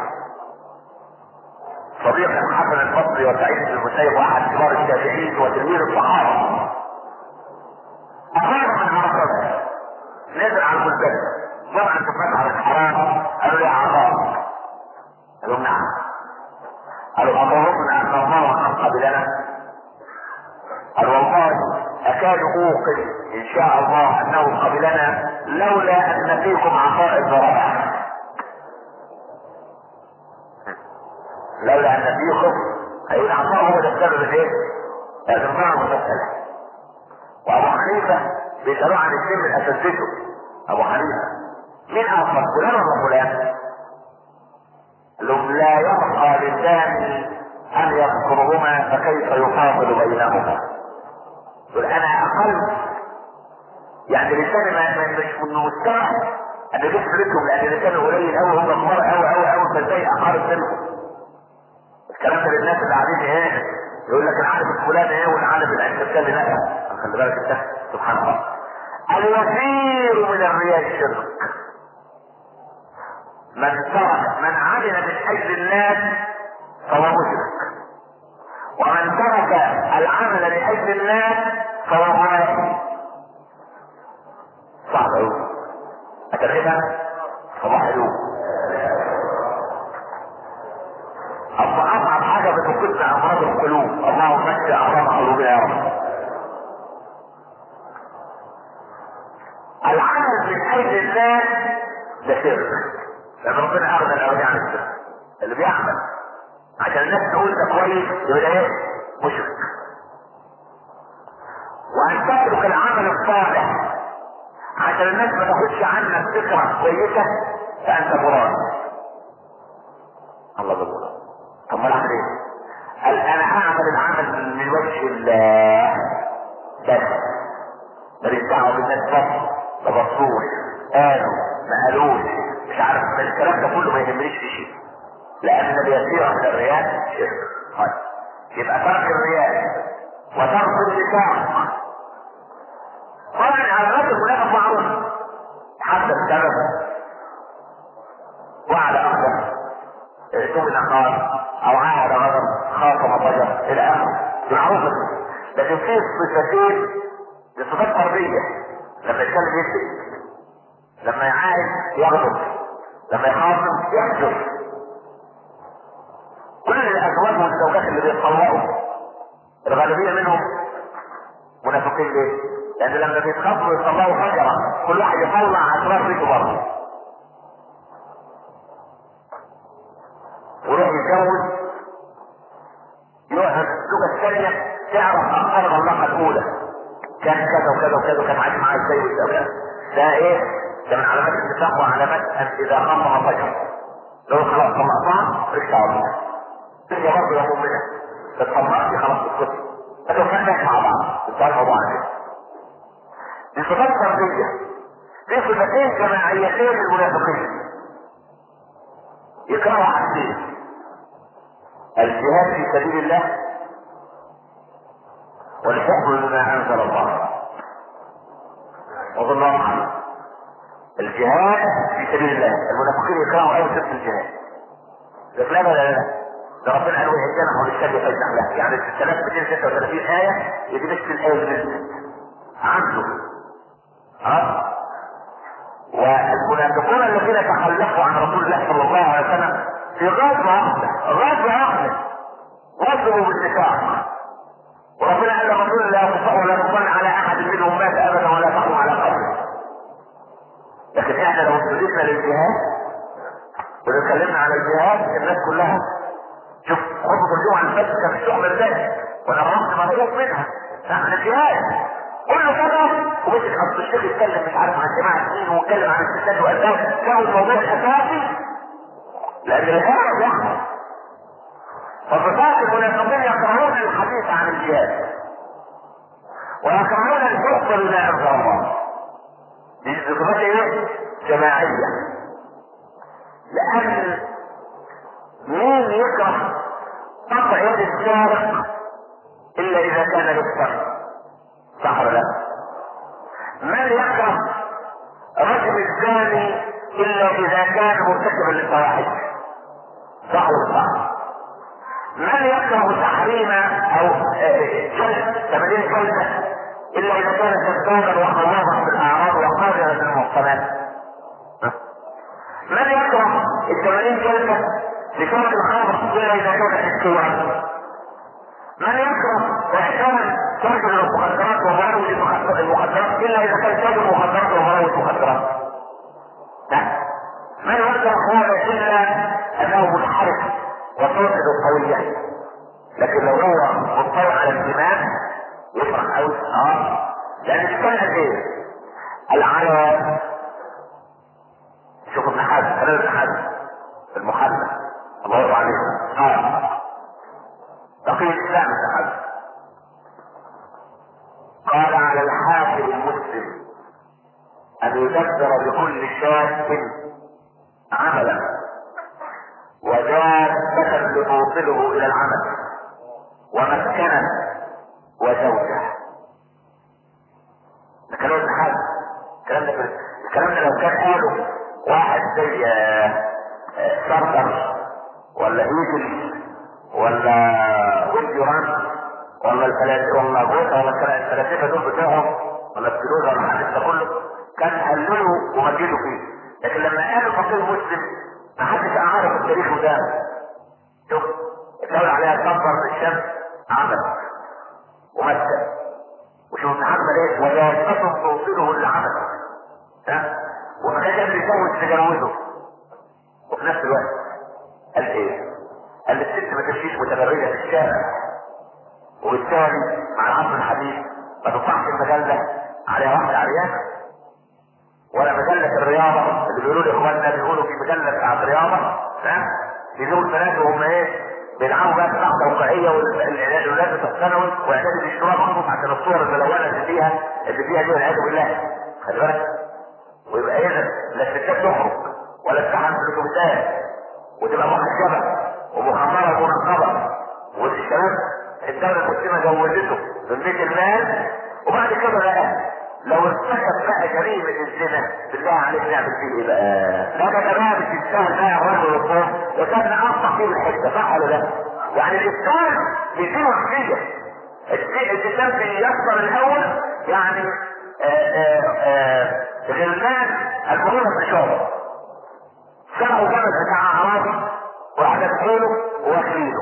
صديق الحسن البصري وسعيد بن المسيب واحد كبار التابعين وتلميذ الصحابه، أفاق من عرفات نزل على المزدلفة مرة تفتح على الحرام. قالوا يا عطاء، قالوا نعم. قالوا أظهرنا أن الله قد قبلنا. قال والله أكاد أوقن إن شاء الله أنه قبلنا لولا أن فيكم عطاء بن رباح. لولا أن فيكم أي عطاء هو ده السبب الايه؟ لازم نعرف المسألة. وأبو حنيفة بيسألوه عن اثنين من أساتذته. أبو حنيفة مين أفضل فلان ولا فلان؟ قال لهم لا يبقى للثاني أن يذكرهما فكيف يفاضل بينهما. يقول أنا أقل يعني لساني مش من مستوى أن يجيب سيرتهم لأن لساني قليل أوي هم كبار أوي فازاي أقارب منهم. الكلام ده للناس اللي قاعدين ايه يقول لك العالم الفلاني ايه والعالم الثاني لا. خلي بالك انت سبحان الله. الوثير من الرياء الشرك. من عمل من اجل الناس فهو مشرك، ومن ترك العمل لاجل الناس فهو عاصي. صعب قوي اتخذها صباح اليوم. اصعب حاجه بتفقدنا امراض القلوب. اللهم اشف امراض قلوبنا يا رب. العمل من اجل الله ده شرك، لان ربنا اغنى الاولياء عن الشرك. بيعمل عشان الناس تقول ده كويس يبقى ايه؟ مشرك. وان تترك العمل الصالح عشان الناس ما تاخدش عنك فكره كويسه فانت مراد. الله بالله. طب ما اعمل ايه؟ قال انا اعمل العمل من وجه الله بس، ماليش دعوه بالناس بس، ما بصوش قالوا ما قالوش مش عارف الكلام ده كله ما يهمنيش في شيء، لان اللي بيسير من الرياء شرك. يبقى ترك الرياء وترك النفاق. طبعا علامات المنافق معروفه، حتى السبب وعلى اخر سمن قال او عاهد غضب خاصم فجر الى اخره معروفه. لكن في صفتين بصفات فرديه، لما يتكلم يكذب، لما يعاهد يغضب، لما يخاصم يحجر. كل الازواج والزوجات اللي بيتطلقوا الغالبيه منهم منافقين. ليه؟ لان لما بيتخاصموا يطلقوا فجرة، كل واحد يطلع اسرار بيته بره ويروح يتجوز، يروح الزوجة الثانية تعرف اخبار العلاقة الاولى كان كذا وكذا وكذا وكان عايش معاه ازاي وكذا. ده ايه؟ ده من علامات النفاق وعلامات ان اذا خاصم فجر. لو خلاص طلقتها رجع عظيمة ترجع برضه يا مؤمنة تطلقتي خلاص تسكتي انتوا فاهمين مع بعض بتعرفوا بعض كده. دي صفات فردية. في صفتين جماعيتين للمنافقين يكرهوا حاجتين: الجهاد في سبيل الله والحكم بما انزل الله. وظن الله الجهاد في سبيل الله، المنافقين يكرهوا اي صفة الجهاد. لكن لا لا لا ده ربنا قال ويهجنه وللشر فيفتح له، يعني في 3236 آية يجي نفس الآية اللي عنده. والمنافقون الذين تخلفوا عن رسول الله صلى الله عليه وسلم في غزوة واحدة وصلوا بالنفاق، وربنا قال لرسول الله ولا تصل على احد منهم مات ابدا ولا تقم على قبره. لكن احنا لو استجبنا للجهاد واتكلمنا على الجهاد الناس كلها شوف خطبة الجمعة اللي فاتت كانت تعمل ذلك وانا رغبت مرغوب منها. احنا الجهاد كله كده ومسك اصل الشيخ يتكلم مش عارف عن جماعة مين ويتكلم عن الستات والاساس، كان الموضوع الاساسي لان الغرض يحصل. فصفات المنافقين يكرهون الحديث عن الجهاد ويكرهون الحكم بما انزل الله. دي صفات ايه؟ جماعية. لان مين يكره قطع يد السارق الا اذا كان يكسر؟ صح ولا لا؟ من يكره رجل الزاني الا اذا كان مرتكبا للفواحش؟ صح ولا صح؟ من يكره تحريم او جلد 80 جلدة الا اذا كان كذابا وخواضا في الاعراض وقادرا للمحصنات؟ من يكره 80 جلدة لشرب الخمر الا اذا كان حسيا؟ من يكره احسان تاجر المخدرات ومروج المخدرات الا اذا كان تاجر المخدرات ومروج المخدرات؟ لا. من يكره هذا الا انه منحرف وصوته قوية، لكن لو هو مضطر على الامام يفرح قوي. لان السنة ايه؟ العلى شوف ابن حزم كلام ابن حزم المحلى الله يرضى عليه تقي الاسلام ابن حزم قال على الحاكم المسلم ان يدبر لكل شاب عملا وجادة لتوصله الى العمل ومسكنا وزوجة. ده كلام ابن حزم. الكلام ده لو كان قاله واحد زي سرطر ولا هيجل ولا ويلجران ولا الفلاسفة ولا جوتا ولا الفلاسفة دول بتوعهم ولا السلوزة ولا حد ده كله كان قللوا ومجدوا فيه. لكن لما قالوا فقير مسلم ما حدش عارف التاريخ ده. شوف الدولة عليها كبر بالشمس عمل ومسكن، وشوف محمد ايه وجاءتهم توصيله للعمل وما كانش بيسوي تجاوزه، وفي نفس الوقت قال ايه؟ الست ما تمشيش متبرجه في الشارع. وبالتالي مع العصر الحديث ما تطلعش المجله عليها واحده عريانه، ولا مجله الرياضه اللي بيقولوا لي اخواننا بيقولوا في مجله بتاعت الرياضه يجيبوا البنات وهم بيلعبوا بقى سباحه توقيعيه والولاد في الثانوي واعداد الاشتراك مخصوص عشان الصور الملونه اللي فيها دي والعياذ بالله. خلي بالك. ويبقى اذا لا الستات تخرج ولا تستحمل في الاتوبيسات وتبقى محجبه ومخمره ومنقبه، والشباب الدوله المسلمه جوزته من بيت المال، وبعد كده بقى لو ارتكب بقى جريمه الزنا بالله عليك نعمل فيه ايه بقى؟ لا ده كمان مش يستاهل بقى الرجل والطفل وكان اقطع فيه الحته، صح ولا لا؟ يعني الاسلام بيديه وحديه. الاسلام بييسر الاول يعني غلمان المرور بالشارع سرقوا جبل بتاع اعراضي وعددينه وواكلينه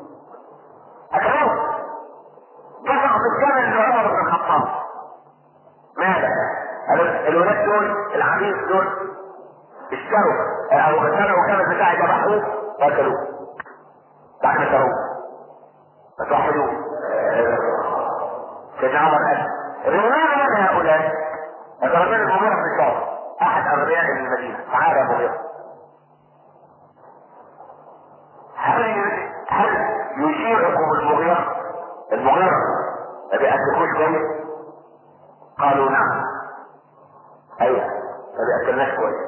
اكلوه دفع بالجبل لعمر بن الخطاب. ماذا؟ الولاد دول العبيد دول اشتروا او سرقوا الجبل بتاعي ذبحوه واكلوه بعد ما شروه فتوحدوه. سيدنا عمر قال الرجال من هؤلاء الرجال المغيرة بن الشعب احد اغنياء المدينة. تعالى يا مغيرة، هل يشيعكم المغيرة ما بيأكلوش كويس؟ قالوا نعم. ايوه ما بيأكلناش كويس.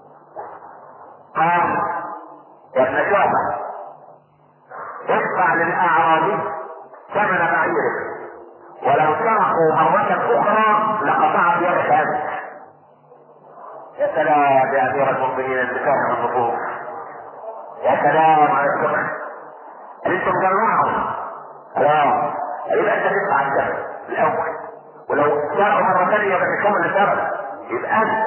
قال يا ابن شعبة ادفع للأعرابي ثمن بعيرك ولو سرقوا مرة أخرى لقطعت يدك أنت. يا سلام يا أمير المؤمنين اللي فاهم النصوص، يا سلام على السمع. انتم جمعهم لا يبقى انت تدفع الدم الاول، ولو سرقوا مرة ثانية بس كم اللي سرق يبقى انت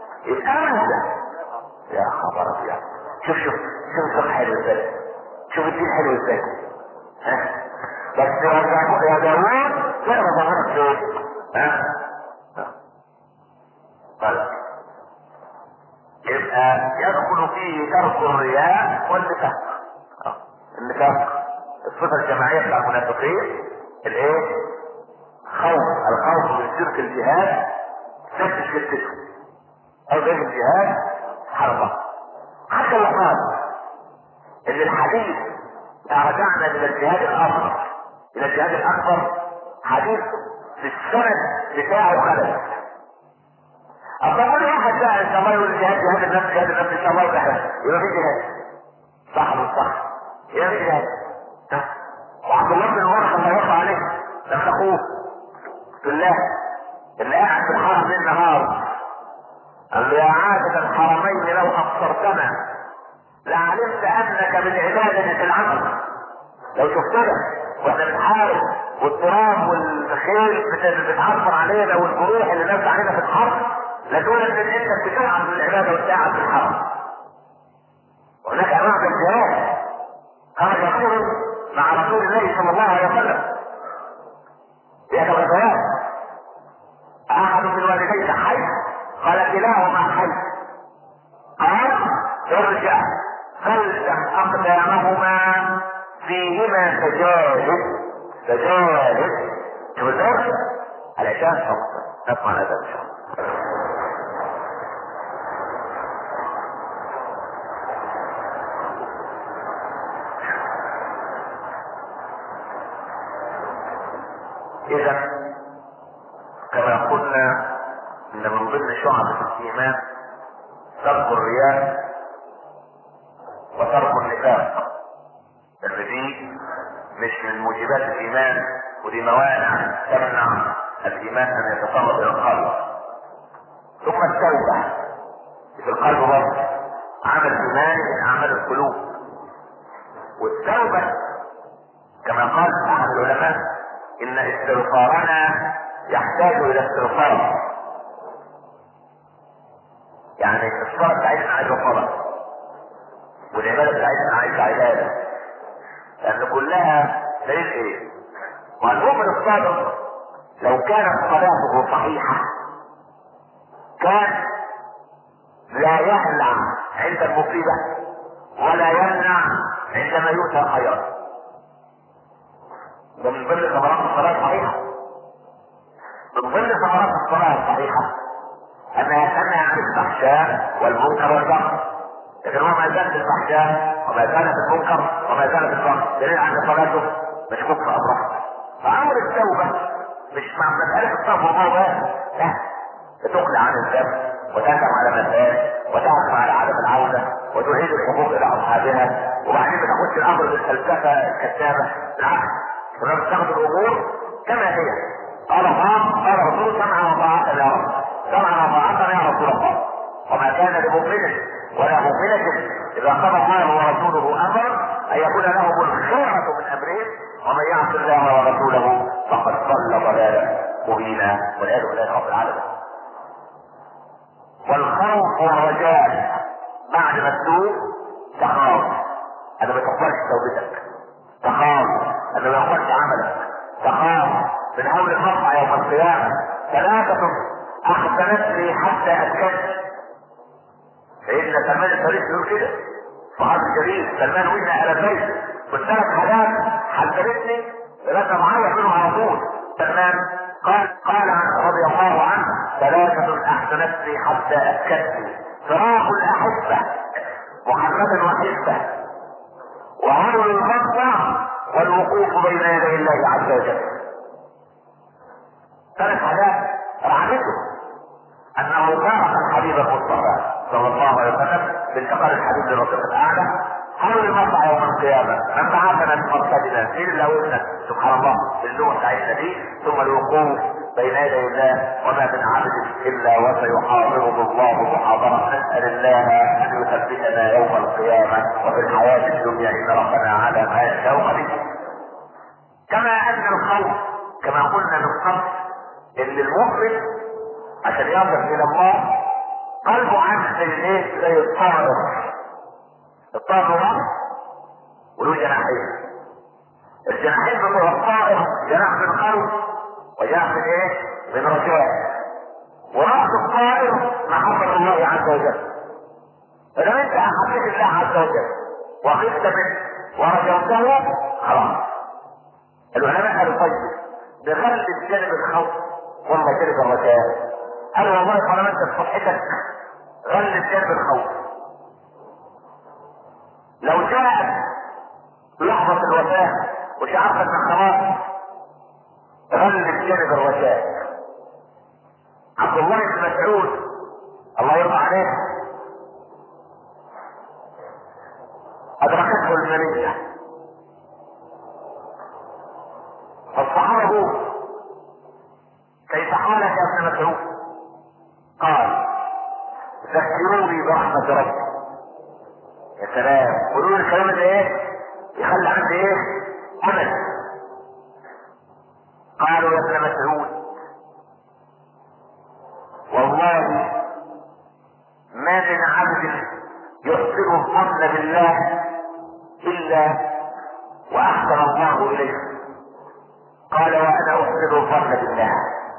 يا خبر ابيض. شوف الفقه حلو ازاي، شوف الدين حلو ازاي. بس يا داوود تقرا ظهرك ليه؟ طيب يبقى يدخل فيه ترك الرياء والنفاق. النفاق الصفة الجماعية بتاع المنافقين الايه؟ الخوف من ترك الجهاد سد شدته او غير الجهاد حرمه. حتى يقال ان الحديث رجعنا من الجهاد الاصغر الى الجهاد الاكبر حديث في السند بتاعه خلل. اما كل واحد بقى ان شاء الله يقول جهاد النفس ان شاء الله يبقى في جهاد صح مش صح؟ يبقى في جهاد. وعبد الله بن عمر الله يرضى عليه لما اخوه بالله اللي قاعد في الحرم ليل نهار قال له يا عابد الحرمين لو ابصرتنا لعلمت انك من عبادة العمل. لو شفتنا واحنا بنحارب والتراب والخيل بتعبر علينا والجروح اللي نازله علينا في الحرب لتقول ان انت بتتعب من العباده وتتعب في الحرب. وهناك انواع من الجهاد خرج يقول مع رسول الله صلى الله عليه وسلم في غزوات احد من والديك حي؟ قال كلاهما حي. قال ارجع فالزم اقدامهما فيهما تجاهد تبذر علشان فقط نسمع هذا ان شاء الله. اذا كما قلنا ان من ضمن شعب الايمان ترك الرياء وترك النفاق، اللي دي مش من موجبات الايمان ودي موانع تمنع الايمان ان يتطرق الى القلب. ثم التوبه في القلب برضه عمل ايماني من اعمال القلوب. والتوبه كما قال احد العلماء ان استغفارنا يحتاج الى استغفار. يعني الصلاه بتاعتنا عايزه صلاه والعباده بتاعتنا عايزه عباده، لان كلها دليل ايه؟ والمؤمن الصادق لو كانت صلاته صحيحه كان لا يهلع عند المصيبه ولا يمنع عند ما يؤتى خيرا. ومن ضمن ثمرات الصلاة الصحيحة، من ضمن ثمرات الصلاة الصحيحة انها تنهى عن الفحشاء والمنكر والبغي. لكن هو ما زال في الفحشاء وما زال في المنكر وما زال في البغي، دليل على صلاته مشكوك في امرها. فامر التوبة مش مع مسألة الصرف والغوبة، لا، تقلع عن الذنب وتندم على ما فات وتعزم على عدم العودة وتعيد الحقوق الى اصحابها، وبعدين ما تاخدش الامر بالفلسفة الكذابة. بالعكس، ولما تاخد الامور كما هي. قال الله قال رسول سمعا وطاعة يا رب، سمعا وطاعة يا رسول الله. وما كان لمؤمن ولا مؤمنة اذا قضى الله ورسوله امرا ان يكون لهم الخيرة من امرهم، ومن يعص الله ورسوله فقد ضل ضلالا مبينا، والعياذ بالله رب العالمين. والخوف والرجاء بعد ما تتوب تخاف ان ما تقبلش توبتك، تخاف ان ما يقبلش عملك، تخاف من هول المرفع يوم القيامة. ثلاثة احسنتني حتى اسكت. سيدنا سلمان الفارسي يقول كده صحابي الجليل سلمان وإنا على البيت، والثلاث حاجات حذرتني ثلاثة معايا منهم على طول. سلمان قال رضي الله عنه ثلاثة احسنتني حتى اسكتني: فراق الاحبة محمدا وحبه، وهول المرفع، والوقوف بين يدي الله عز وجل. ثلاث حاجات رعبته انه فارق الحبيب المصطفى صلى الله عليه وسلم بانتقال الحبيب للرفيق الاعلى. هول المرفع يوم القيامه، من بعثنا من مرصدنا فين الاولنا سبحان الله باللغه بتاعتنا دي، ثم الوقوف بين يدي الله، وما من عبد الا وسيحاضره الله محاضره. نسال الله ان يثبتنا يوم القيامه وفي الحياه الدنيا ان ربنا على ما يشاء قدير. كما ان الخوف كما قلنا من قبل ان المؤمن عشان يصل الى الله قلبه عامل زي الايه؟ زي الطائر. الطائر هو وله جناحين، الجناحين بتوع الطائر جناح من خوف وجناح من ايه؟ من رجاء. ورأس الطائر محبة الله عز وجل. فلما انت حبيت الله عز وجل وخفت منه ورجوته خلاص. العلماء قالوا طيب نغلب جانب الخوف ولا جانب الرجاء؟ قالوا والله طالما انت في صحتك غلب جانب الخوف. لو جاءت لحظة الوفاة وشعرت انك خلاص غلب جانب الرجاء. عبد الله بن مسعود الله يرضى عليه ادركته المنية، فالصحابة كيف حالك يا ابن مسعود؟ قال ذكروني برحمة ربي. يا سلام، قولوا لي الكلام ده ايه؟ يخلي عندي ايه؟ امل. قالوا يا ابن مسعود والله ما من عبد يحسن الظن بالله الا واحسن الله اليه. قال وانا احسن الظن بالله.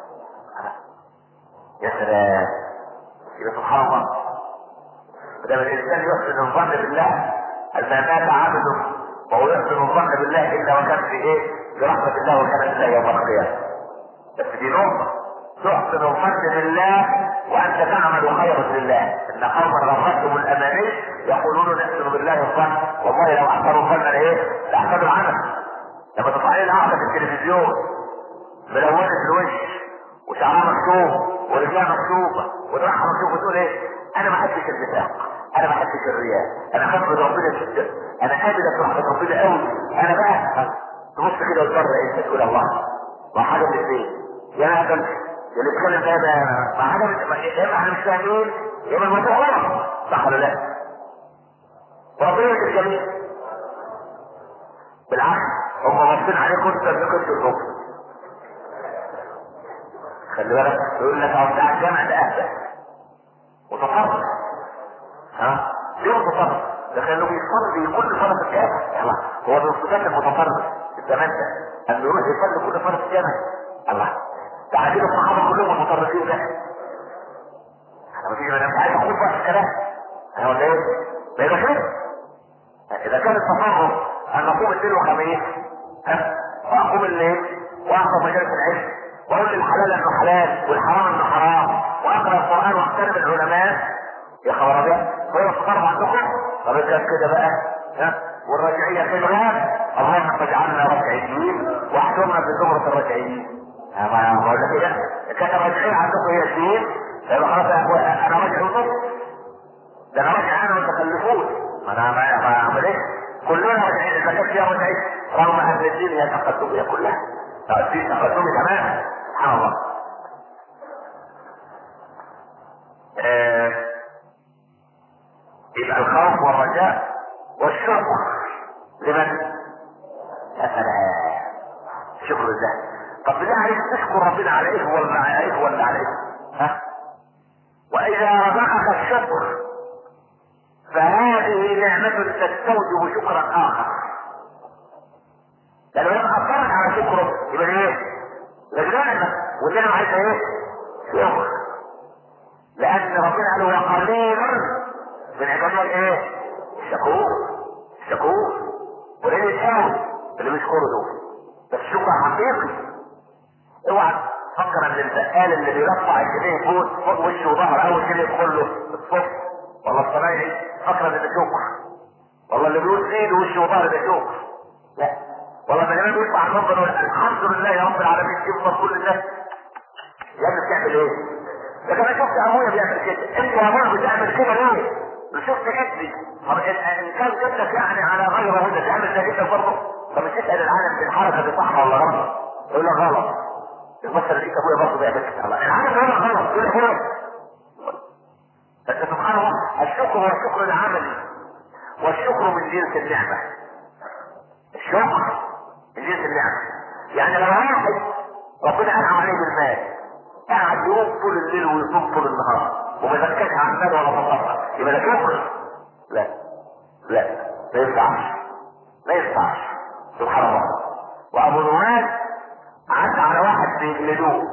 يا سلام، يبقى سبحان الله لما الانسان يحسن الظن بالله ما مات عبد وهو يحسن الظن بالله الا وكان في ايه؟ برحمة الله وكان الله يوم القيامة. بس دي نقطة، تحسن الظن بالله وانت تعمل خيرا لله. ان قوما غرتهم الاماني يقولون نحسن بالله الظن، والله لو احسنوا الظن ايه؟ لاحسنوا العمل. لما تطلعي القعدة في التلفزيون ملونة الوش وشعرها مكتوب ورجلها مكتوبة ودراعها مكتوب وتقول ايه؟ انا ما احبش النفاق، انا ما احبش الرياء، انا خاف من ربنا جدا، انا قابل رحمة ربنا قوي، انا بقى تبص كده وتبرع ايه؟ تقول الله ما حاجة من الاثنين، يا انا هبل اللي بيتكلم ده ما حاجة من يا اما احنا مش فاهمين يا اما الموضوع غلط، صح ولا لا؟ وربنا الجميل بالعكس هم واقفين عليكم انت ذكرت الركن. خلي بالك يقول لك او بتاع الجامع ده اهدى وتفرق ها ليه متطرف؟ ده كانوا بيصلي كل فرض في الجامع. الله، هو من صفات المتطرف الزمان ده انه يروح يصلي كل فرض في الجامع. الله، تعالوا الصحابه كلهم متطرفين ده. انا مش عايز اقول بقى الكلام انا ولا ايه؟ ما يبقى كده. اذا كان التطرف انا اقوم اثنين وخميس واقوم الليل واحضر مجالس العلم واقول للحلال انه حلال والحرام انه حرام واقرا القران واحترم العلماء. يا خبر ابيض، هو الفطار عندكم؟ طب كان كده بقى والرجعيه في الغاب، اللهم اجعلنا رجعيين واحشرنا بزمره الرجعيين. ما بقول لك كده كانت الرجعيه عندكم هي الدين، فيبقى خلاص انا راجع ونص، ده انا راجع انا والمخلفون. ما انا ما اعمل ايه؟ كلنا راجعين، اذا كانت فيها رجعيه رغم ان الدين هي تقدميه كلها، الدين تقدمي تماما سبحان الله. يبقى الخوف والرجاء والشكر لمن؟ يا سلام، شكر الله. طب بالله عليك تشكر ربنا على ايه ولا على ايه ولا على ايه؟ واذا رزقك الشكر فهذه نعمة تستوجب شكرا اخر، لانه لما اثرت على شكره يبقى ايه؟ نعمة، والنعمة عايزة ايه؟ شكر. لان ربنا قال وقليل من عباد ايه؟ الشكور. الشكور وليه يتحاول اللي بيشكروا دول، بس شكر حقيقي. اوعى تفكر ان البقال اللي بيرفع الجنيه فوق وشه وظهر اول جنيه يدخل له الصبح والله الصنايعي فكر ان ده شكر، والله اللي بيقول ايده وشه وظهر ده شكر. لا والله ما جنيه بيرفع المنبر ويقول الحمد لله يا رب العالمين، يفضل كل الناس يا ابني بتعمل ايه؟ لكن انا شفت ابويا بيعمل كده، انت يا ابويا بتعمل كده ليه؟ شفت جدي. طب ان كان جدك يعني على غير هدى تعمل زي جدك برضه؟ طب مش تسال العالم في الحركه دي صح ولا غلط؟ يقول لك غلط. المثل اللي ابويا برضه بيعمل كده، العالم يقول لك غلط، يقول لك غلط. بس سبحان الله، الشكر هو الشكر العملي، والشكر من جنس النعمه. الشكر من جنس النعمه. يعني لو واحد ربنا انعم عليه بالمال قاعد يقوم طول الليل ويصوم طول النهار وما زكاش عن مال ولا تصدق، يبقى ده شكر؟ لا لا ما ينفعش، ما ينفعش سبحان الله. وابو نواس عدى على واحد بيجلدوه،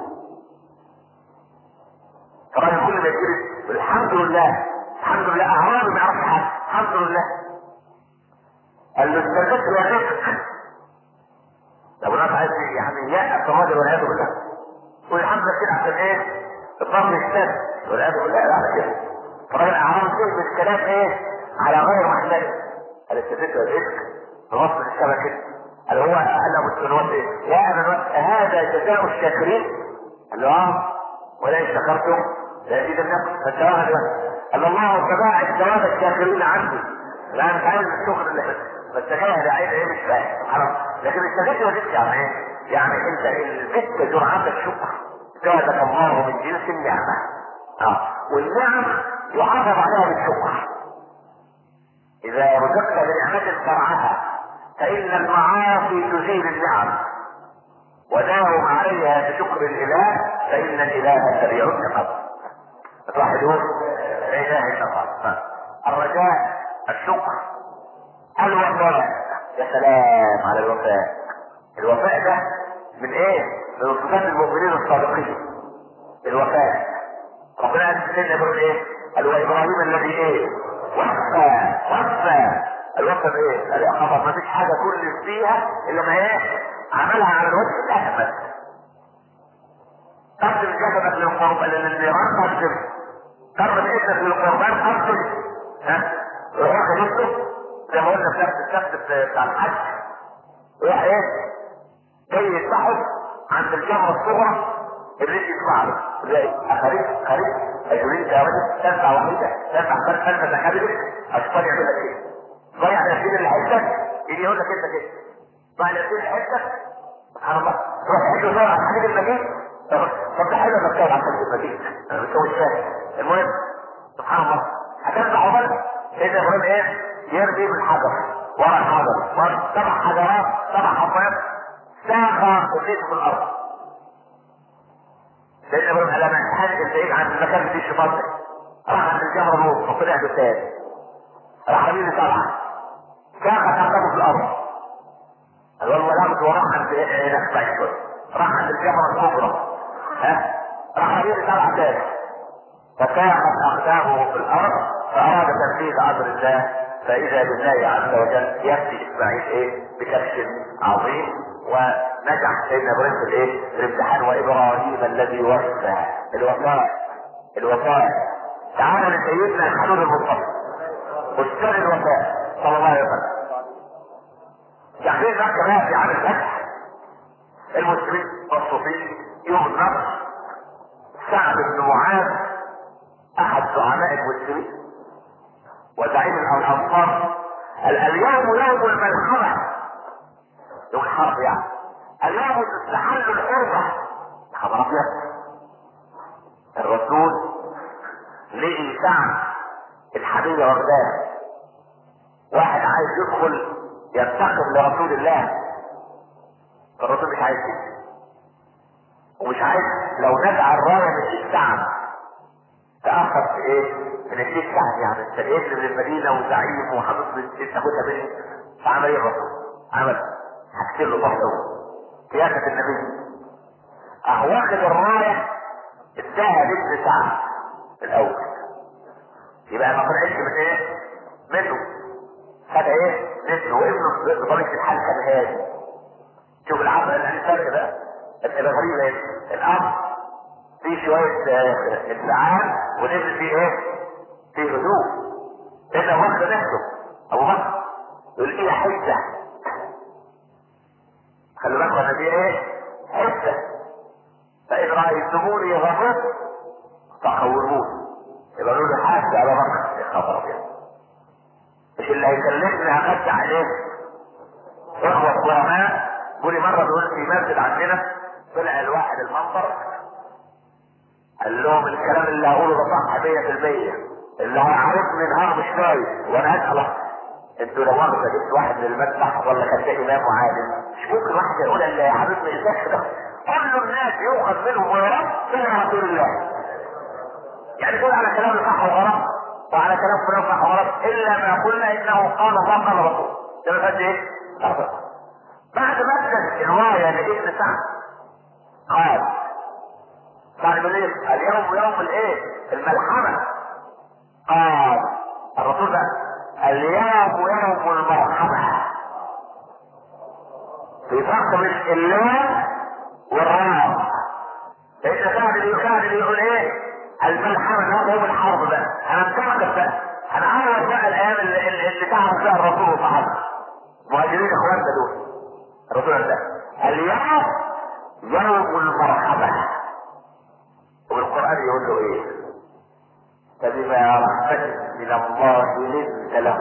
طبعا كل ما يجلد الحمد لله الحمد لله، اعرابي ما يعرفش حاجه الحمد لله. قال له استاذك يا شيخ، ابو نواس عايز يعني يأس الراجل والعياذ بالله، والحمد لله كده عشان ايه؟ الضرب يشتد والعياذ بالله على كده. فالراجل اعرابي فهم الكلام ايه؟ على غير محمله. قال استاذك يا شيخ بنص الشبكه، قال هو قال ابو النواس ايه؟ يا ابا النواس هذا جزاء الشاكرين؟ قال له ولئن شكرتم لازيدنكم. فالجواب قال الله تباعد ثواب الشاكرين عني. لا مش عايز الشكر اللي بس جاهل عايز ايه مش فاهم حرام. لكن الشريك وجدت يعني ايه؟ يعني انت البت جرعه الشكر زادك الله من جنس النعمه. والنعم يحافظ عليها بالشكر. اذا رزقت بنعمه فرعها فان المعاصي تزيل النعم، وداوم عليها بشكر الاله فان الاله سريع العقاب. توحدون لا اله الا الله. الرجاء الشكر الوفاء. يا سلام على الوفاء. الوفاء ده من ايه؟ من صفات المؤمنين الصادقين. الوفاء ربنا قال سيدنا ابراهيم ايه؟ قال وابراهيم الذي ايه؟ وفى. الوفاء بايه؟ قال يا خبر ما فيش حاجه كل فيها الا ما ايه؟ عملها على الوجه الاحمد. قدم جسدك للقربان للنيران، قرب ابنك للقربان، روح واخد زي ما قلنا في نفس السبت بتاع الحج، روح ايه؟ جاي يذبحه عند الجمره الصغرى اللي يدفع له خريج اجرين كامل تنفع وحيده تنفع كلمه تحدث اشطر يعمل لك ايه؟ ضيع نفسين اللي حيثك يجي يقول لك انت كده ضيع نفسين اللي حيثك سبحان الله. تروح تحج وتدور على الحديد المجيد. طب ده حلو انك تقعد على الحديد المجيد، انا مش مش فاهم. المهم سبحان الله هتنفع وبس. سيدنا ابراهيم ايه؟ يرمي بالحجر ورا الحجر 7 حجرات 7 حصيات ساخ وزيت في الارض. سيدنا ابراهيم قال انا هنقل بعيد عن المكان اللي فيه الشيطان ده. راح عند الجمره نور وطلع بالتاني، راح رميل 7 ساخ تعتمه في الارض. قال والله لا وراح عند هناك بعيد شويه، راح عند الجمره الكبرى راح رميل 7 تاني، فساقت اقدامه في الارض فاراد تنفيذ امر الله فاذا بالله عز وجل ياتي اسماعيل ايه بكبش عظيم، ونجح سيدنا ابراهيم في الايه في الامتحان. وابراهيم الذي وفى الوفاء. تعالوا لسيدنا الحبيب المصطفى استاذ الوفاء صلى الله عليه وسلم. يعني مكة بقى في عام الفتح المسلمين مبسوطين يوم النصر. سعد بن معاذ احد زعماء المسلمين وزعيم الانصار قال اليوم يوم الملحمة، يوم الحرب يعني، اليوم تستحل الحربة. خبر ابيض. الرسول لقي سعد الحبيب ورداه، واحد عايز يدخل ينتقم لرسول الله، فالرسول مش عايز كده، ومش عايز لو نزع الرايه من ايد سعد تاخر في ايه؟ من ايد سعد، يعني انت ابن من المدينه وزعيم وحضرتك تاخدها مني. فعمل ايه الرسول؟ عمل حكيت له ضغطه سياسه النبي، واخد الرايه اداها لابن سعد الاول، يبقى ما طلعتش من ايه؟ منه، خد ايه؟ منه، وابنه بطريقه الحال كان هادي. شوف العقل الانسان بقى الغريبه ايه؟ الاب فيه شويه انفعال والابن فيه ايه؟ فيه هدوء. اذا واخد نفسه ابو بكر يقول ايه حته، خلي بالكم ان دي ايه؟ حته. فإن رأيتموني غضبت فخوروني، يبقى له حاسة على بكر. يا خبر ابيض، مش اللي هيكلمني هخش عليه. اخوة القرآن قولي مرة دول في مسجد عندنا طلع الواحد المنبر قال لهم الكلام اللي هقوله ده صح 100%، اللي هيعرفني نهار مش نايم وانا اسأله انتوا لو واحد جبت واحد من المسبح ولا كان ده امام وعالم، مش ممكن واحد يقول اللي يعرفني ازاي ده. كل الناس يؤخذ منهم ويرد الا رسول الله. يعني تقول على كلام صح وغلط وعلى كلام فلان صح وغلط، الا ما قلنا انه قال الله قال رسول. ده ما فات ايه؟ بعد ما ادت الروايه لابن سعد قال سعد بن اليوم يوم الايه؟ الملحمه. قال الرسول بقى اليوم يوم المرحمه. في فرق بين اللام والراء. لان سعد بيقول ايه؟ الملحمه ده يوم الحرب بقى. انا متعرف بقى، انا عارف بقى الايام اللي تعرف فيها الرسول والصحابه مهاجرين اخواننا دول. الرسول قال اليوم يوم المرحمه. والقران يقول له ايه؟ فبما رحمة من الله لنت له،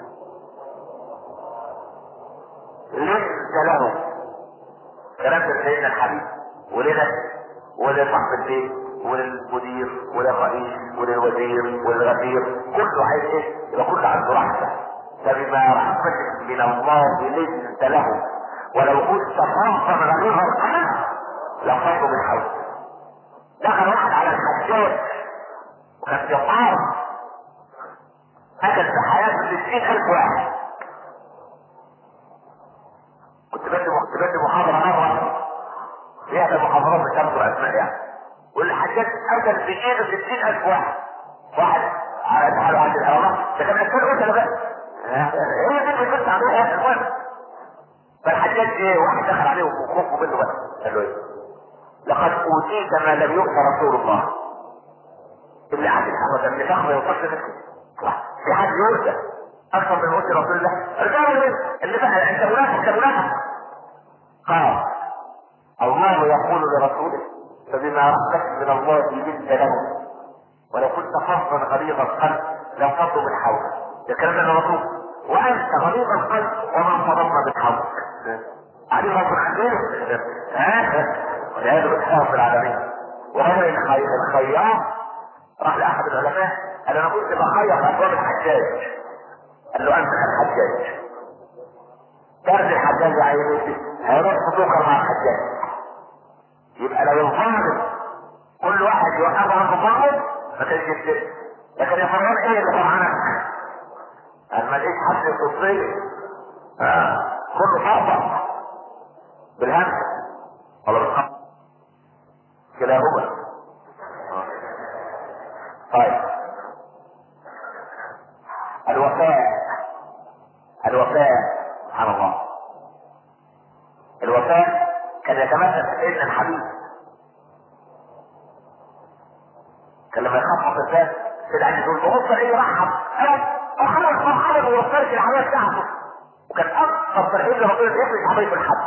لنت له. كلام سيدنا الحبيب ولنا ولصاحب البيت وللمدير وللرئيس وللوزير وللغفير، كله عايز ايه؟ يبقى كله عنده رحمة. فبما رحمة من الله لنت له، ولو كنت فاضا غليظ القلب لفضوا من حولك. دخل واحد على الحجاج وكان جبار، قتل في حياته 60,000 واحد. كنت بدي محاضرة مرة في احدى المحاضرات بتذكر اسماء يعني، والحجاج قتل في ايده 60,000 واحد. واحد على حاله عند الهرم ده كان اكثر قتل بقى. هي دي اللي كنت عاملها يا اخوان. فالحجاج ايه؟ واحد دخل عليه وخوفه منه بقى قال له ايه؟ لقد اوتيت ما لم يؤت رسول الله. اللي قاعد الحمد اللي فخر يوصف نفسه في حد يؤتى اكثر من اوتي رسول الله. الرجال اللي بقى انت منافق. قال الله يقول لرسوله فبما رحمة من الله لنت له، ولو كنت فظا غليظ القلب لانفضوا من حولك. ده كلام الرسول، وانت غليظ القلب وما انفضضنا من حولك. علي رب العالمين والعياذ بالله رب العالمين. ورجل الخياط راح لاحد العلماء قال انا كنت بخيط ابواب الحجاج. قال له انت الحجاج. درس الحجاج يا عيني هيروح سوقا مع الحجاج. يبقى لو الظالم كل واحد يوقفه عند الظالم ما كانش يفتح. لكن يا فرعون ايه اللي فرعنك؟ قال ما لقيت حد يصدني. كله فرطة بالهمس ولا بالخط كلاهما. طيب الوفاء يتمثل في سيدنا الحبيب. كان لما يخاف الناس سيد علي يقول بص ايه يرحب او خلاص مرحبا ويختارش العمليه بتاعته. وكان اكثر ترحيب لربنا يفرش عمليه في الحج.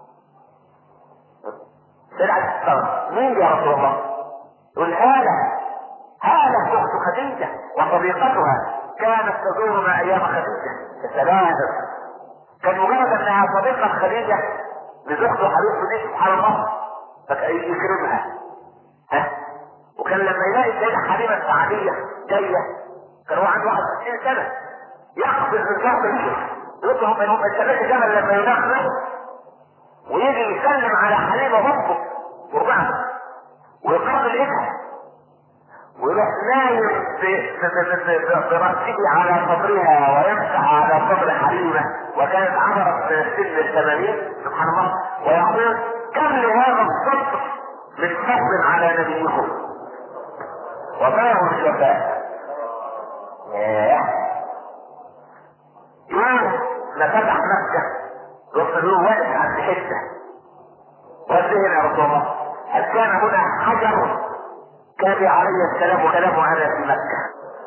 سيد علي يستغرب مين يا رسول الله؟ يقول هاله اخت خديجه وصديقتها كانت تزورنا ايام خديجه. يا سلام، كان مجرد انها صديقه خديجه لزوجته حبيبته دي سبحان الله يكرمها. وكان لما يلاقي السيده حليمه السعديه جايه كان هو عنده 61 سنه يقفز من فوق الشيخ يطلب منهم الثلاثه جمل لما يدخلوا ويجي يسلم على حليمه امه وربعها ويقبل ايدها ويروح نايم برأسه على صدرها ويمسح على صدر حليمه وكانت عبرت سن 80 سبحان الله ويقول كم لهذا الصدر من فضل على نبيكم وباه الشفاء. يوم ما فتح مكة رسول واقف عند حتة وقال يا رسول الله هل كان هنا حجر كان عليه السلام وكلامه انا في مكة.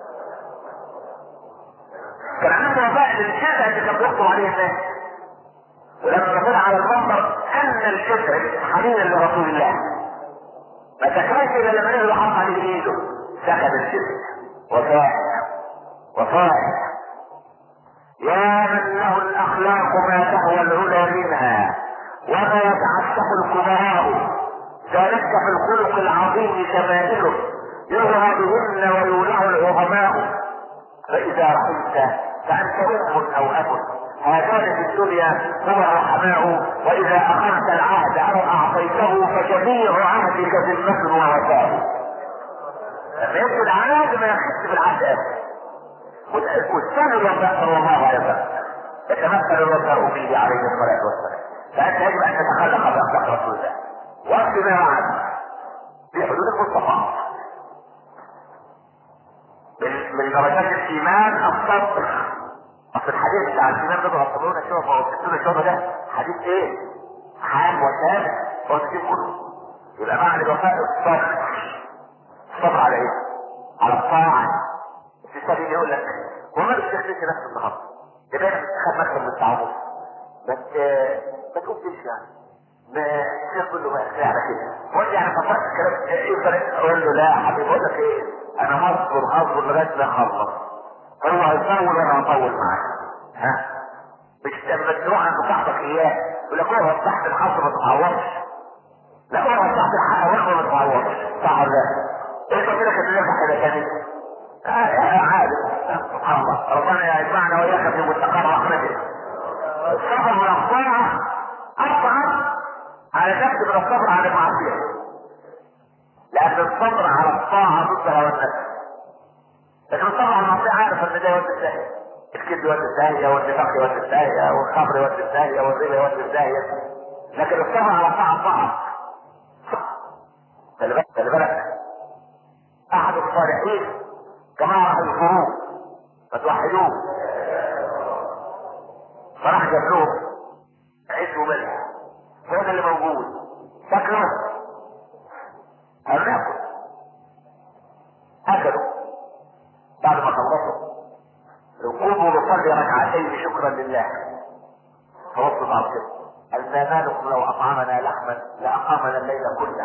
كان عنده وفاء للشفع اللي كان بيخطب عليه الناس. ولما طلع على المنبر ان الشفع حنينا لرسول الله ما تكرهش الا لما نزل حط عليه ايده سكت الشفع. وفاء يا من له الاخلاق ما تهوى العلا منها وما يتعشق الكبراء ذلك في الخلق العظيم شمائله يرغى بهن ويولع العظماء فاذا رحمت فانت ام او اب هذان في الدنيا هو الرحماء واذا اخذت العهد او اعطيته فجميع عهدك ذمه ووفاء. لما يجي العهد ما يخص بالعهد ابدا والسنة الوفاء صلى الله عليه وسلم يتمثل الوفاء فيه عليه الصلاة والسلام. فأنت يجب أن تتخلق بأخلاق رسول الله وأخذ ما وعد في حدود المستطاع. من درجات الإيمان الصبر. أصل الحديث بتاع الإيمان ده غطمون الشوفة وستون الشوفة ده حديث إيه؟ حام وثابت هو تجيب كله. يبقى معنى الوفاء الصبر. الصبر على إيه؟ على الطاعة. في سبيل يقول لك وما بتخليش نفس النهارده يبقى انا بتخاف مكتب من التعامل بس ما تقولش يعني ما تقول له بقى على كده وانت يعني فكرت الكلام ايه اقول له لا يا حبيبي اقول لك ايه انا هصبر لغايه ما اخلص هو هيطول وانا هطول معاك. مش لما تروح عند صاحبك اياه يقول لك اقعد تحت الحظ ما تتعورش. لا اقعد تحت الحظ ما تتعورش صح ولا لا؟ انت كده كده كده تاني عادي سبحان الله ربنا يجمعنا واياك في مستقر رحمته. الصبر على الطاعه اصعب على نفس من الصبر على المعصيه لان الصبر على الطاعه ضد هوى النفس. لكن الصبر على المعصيه عارف ان ده يودي الداهيه الكذب يودي الداهيه والنفاق يودي الداهيه والخمر يودي الداهيه والربا يودي الداهيه. لكن الصبر على الطاعه صعب. خلي بالك احد الصالحين جماعة الفروق فتوحدوه فراح جاب لهم عيش وملح هو ده اللي موجود شكله قال ناكل اكلوا بعد ما خلصوا قوموا نصلي ركعتين شكرا لله فوصلوا بعض كده قال ما مالكم لو اطعمنا لحما لاقامنا الليل كله.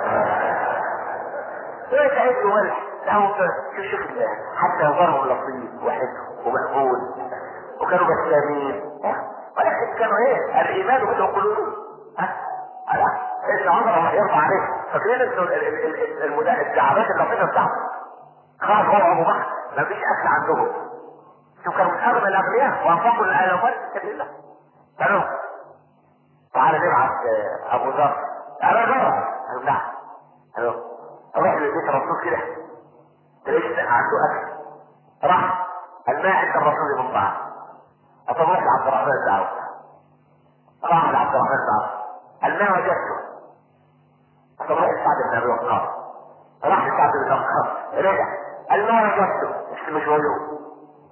ايه عيش وملح لهم شوف الله حتى يظهرهم لطيف وحلو ومقبول وكانوا بسامين ولكن كانوا ايه الايمان بدهم قلوبهم. ان عمر الله يرضى عليه فاكرين الدعوات اللطيفه بتاعته خلاص هو ابو بكر ما فيش اكل عندهم. شوف كانوا من اغنى الاغنياء وانفقوا الالوان في سبيل الله. قالوا تعالى نبعث ابو ذر ابو ذر قالوا نعم قالوا روح لبيت الرسول كده تلاقيش عنده اكل راح الماء عند الرسول من بعض اطلع لعبد الرحمن الدعوة راح لعبد الرحمن الدعوة الماء وجدته اطلع لسعد بن ابي وقاص راح لسعد بن ابي وقاص رجع الماء وجدته مش ويوم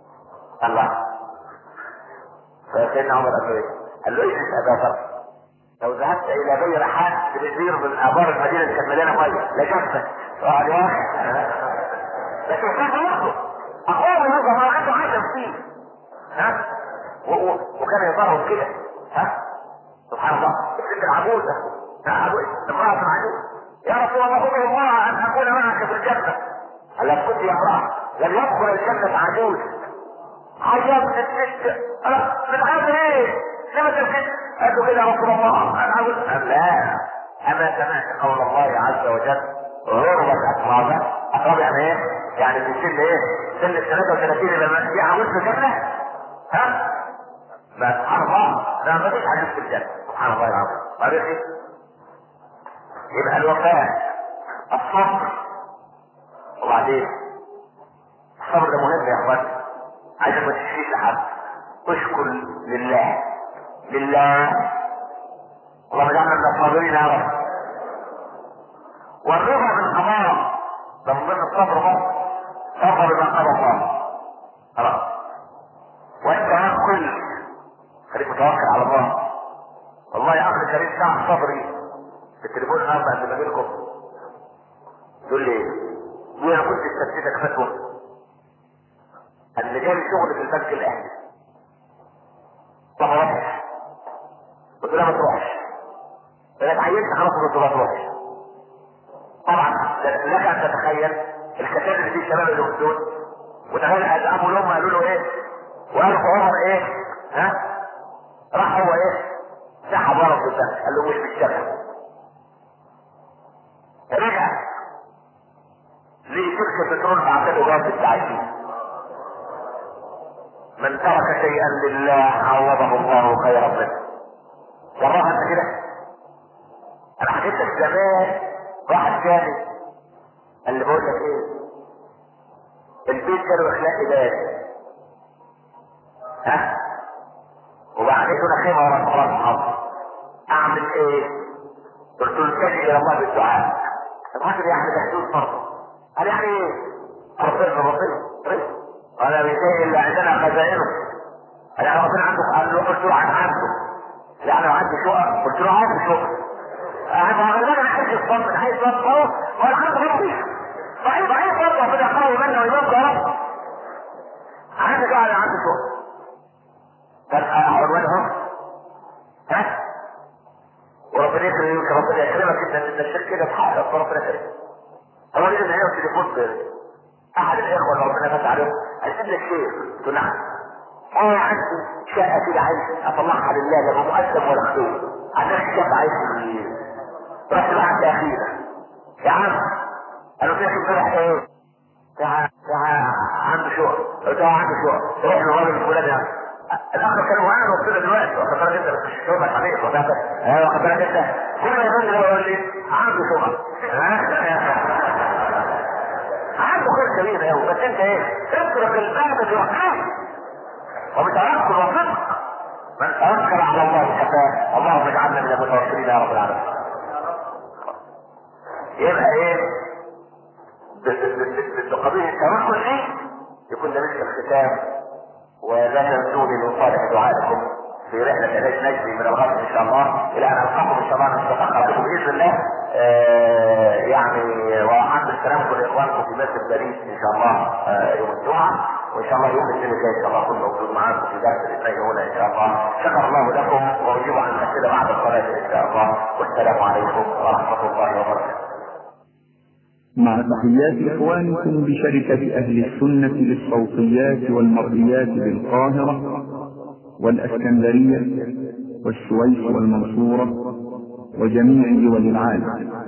الله فسيدنا عمر قال له ايه؟ قال له اجلس ابا ذر لو ذهبت الى بئر حاد بئر من ابار المدينه اللي كانت مليانه ميه لجفت اقعد يا اخي. لكن كان برضه اخوه يوسف ما عنده 10 سنين ها وكان يظهر كده ها سبحان الله. ابن العجوزه امراه عجوز يا رسول الله قل الله ان اكون معك في الجنه. قال لك كنت يا امراه لم يدخل الجنه عجوز. عجبت الست انا بتعمل ايه؟ لما تبكي؟ قال له كده يا رسول الله انا عاوز. قال لا اما سمعت قول الله عز وجل غربت اترابه. اتراب يعني ايه؟ يعني في سن ايه؟ سن 33 لما في عجوز في الجنه ها؟ ما سبحان الله لا ما فيش عجوز في الجنه سبحان الله العظيم. طريقي يبقى الوفاء الصبر. وبعدين الصبر ده مهم يا اخوان. عايزك ما تشفيش لحد. اشكر لله لله. اللهم اجعلنا من الصابرين يا رب. والرضا بالقضاء ده من ضمن الصبر برضه. صبر بما قضى الله خلاص. والتوكل خليك متوكل على الله. والله يا اخي الكريم ساعة صبري في التليفون النهارده قبل ما اجي لكم يقول لي ايه؟ انا كنت استفتيتك فتوى ان جالي شغل في البنك الاهلي. طب روح. قلت له ما تروحش. انا اتعينت خلاص قلت له ما تروحش. طبعا لك ان تتخيل الكتاب اللي فيه الشباب اللي دول وتخيل ابو الام قالوا له ايه؟ وقالوا عمر ايه؟ ها؟ راح هو ايه؟ سحب ورا في البنك قال له مش بالشبه. رجع ليه شركه بترول بعد الاجابه التعيين. من ترك شيئا لله عوضه الله خيرا منه. والله انت كده انا حكيت لك زمان واحد ثاني اللي بقول لك ايه؟ البيت كانوا اخلاقي بارد ها؟ وبعدين انا خيمه ورا الصلاه الحظ اعمل ايه؟ قلت له اتجه الى الله بالدعاء. الراجل يعني محدود برضه. قال يعني ايه؟ ربنا قال بيتين اللي عندنا خزائنه. قال يعني ربنا عنده. قال له قلت له عنده يعني عندي شقق. قلت له عندي شقق. انا عايز الصبر عايز صبر. هو الحمد ربي ضعيف برضه ربنا قوي منا ويبقى يا رب. عندي قاعد عندي شقق. قال عنوانهم ها؟ وربنا يكرمك ربنا يكرمك انت الشيخ كده بحقك ربنا يكرمك. هو ليه ان هي التليفون احد الاخوه اللي ربنا فتح عليهم عايزين لك شيخ. قلت له نعم. انا عندي شقه كده عايز اطلعها لله لا مقدم ولا خطوه. عندك شقه عايز رحت بعد اخيرا يا عم قالوا فيك امبارح ايه؟ عنده شقه. قلت له عنده شقه. روح للراجل الفلاني الاخر كانوا معانا وكده دلوقتي واخد بالك انت مش شغلك عليك واخد بالك انت كل ما يقول لي يقول لي عنده شغل عنده خير كبير قوي بس انت ايه؟ اترك الباب الوحيد وبتوكل وصدق. من توكل على الله كفاه. اللهم اجعلنا من المتوكلين يا رب العالمين. يبقى ايه؟ بقضيه التوكل دي يكون ده مثل الختام. ولا تنسوني من صالح دعائكم في رحلة علاج نجدي من الغرب ان شاء الله الى ان القاكم ان شاء الله نتفقد بكم باذن الله. يعني وعند السلام كل اخوانكم في مسجد باريس ان شاء الله يوم الجمعة وان شاء الله يوم الاثنين الجاي ان شاء الله كنا موجود معاكم في درس الاثنين هنا ان شاء الله. شكر الله لكم واجيب عن الاسئلة بعد الصلاة ان شاء الله. والسلام عليكم ورحمة الله وبركاته. مع تحيات إخوانكم بشركة أهل السنة للصوتيات والمرئيات بالقاهرة والأسكندرية والسويس والمنصورة وجميع دول العالم.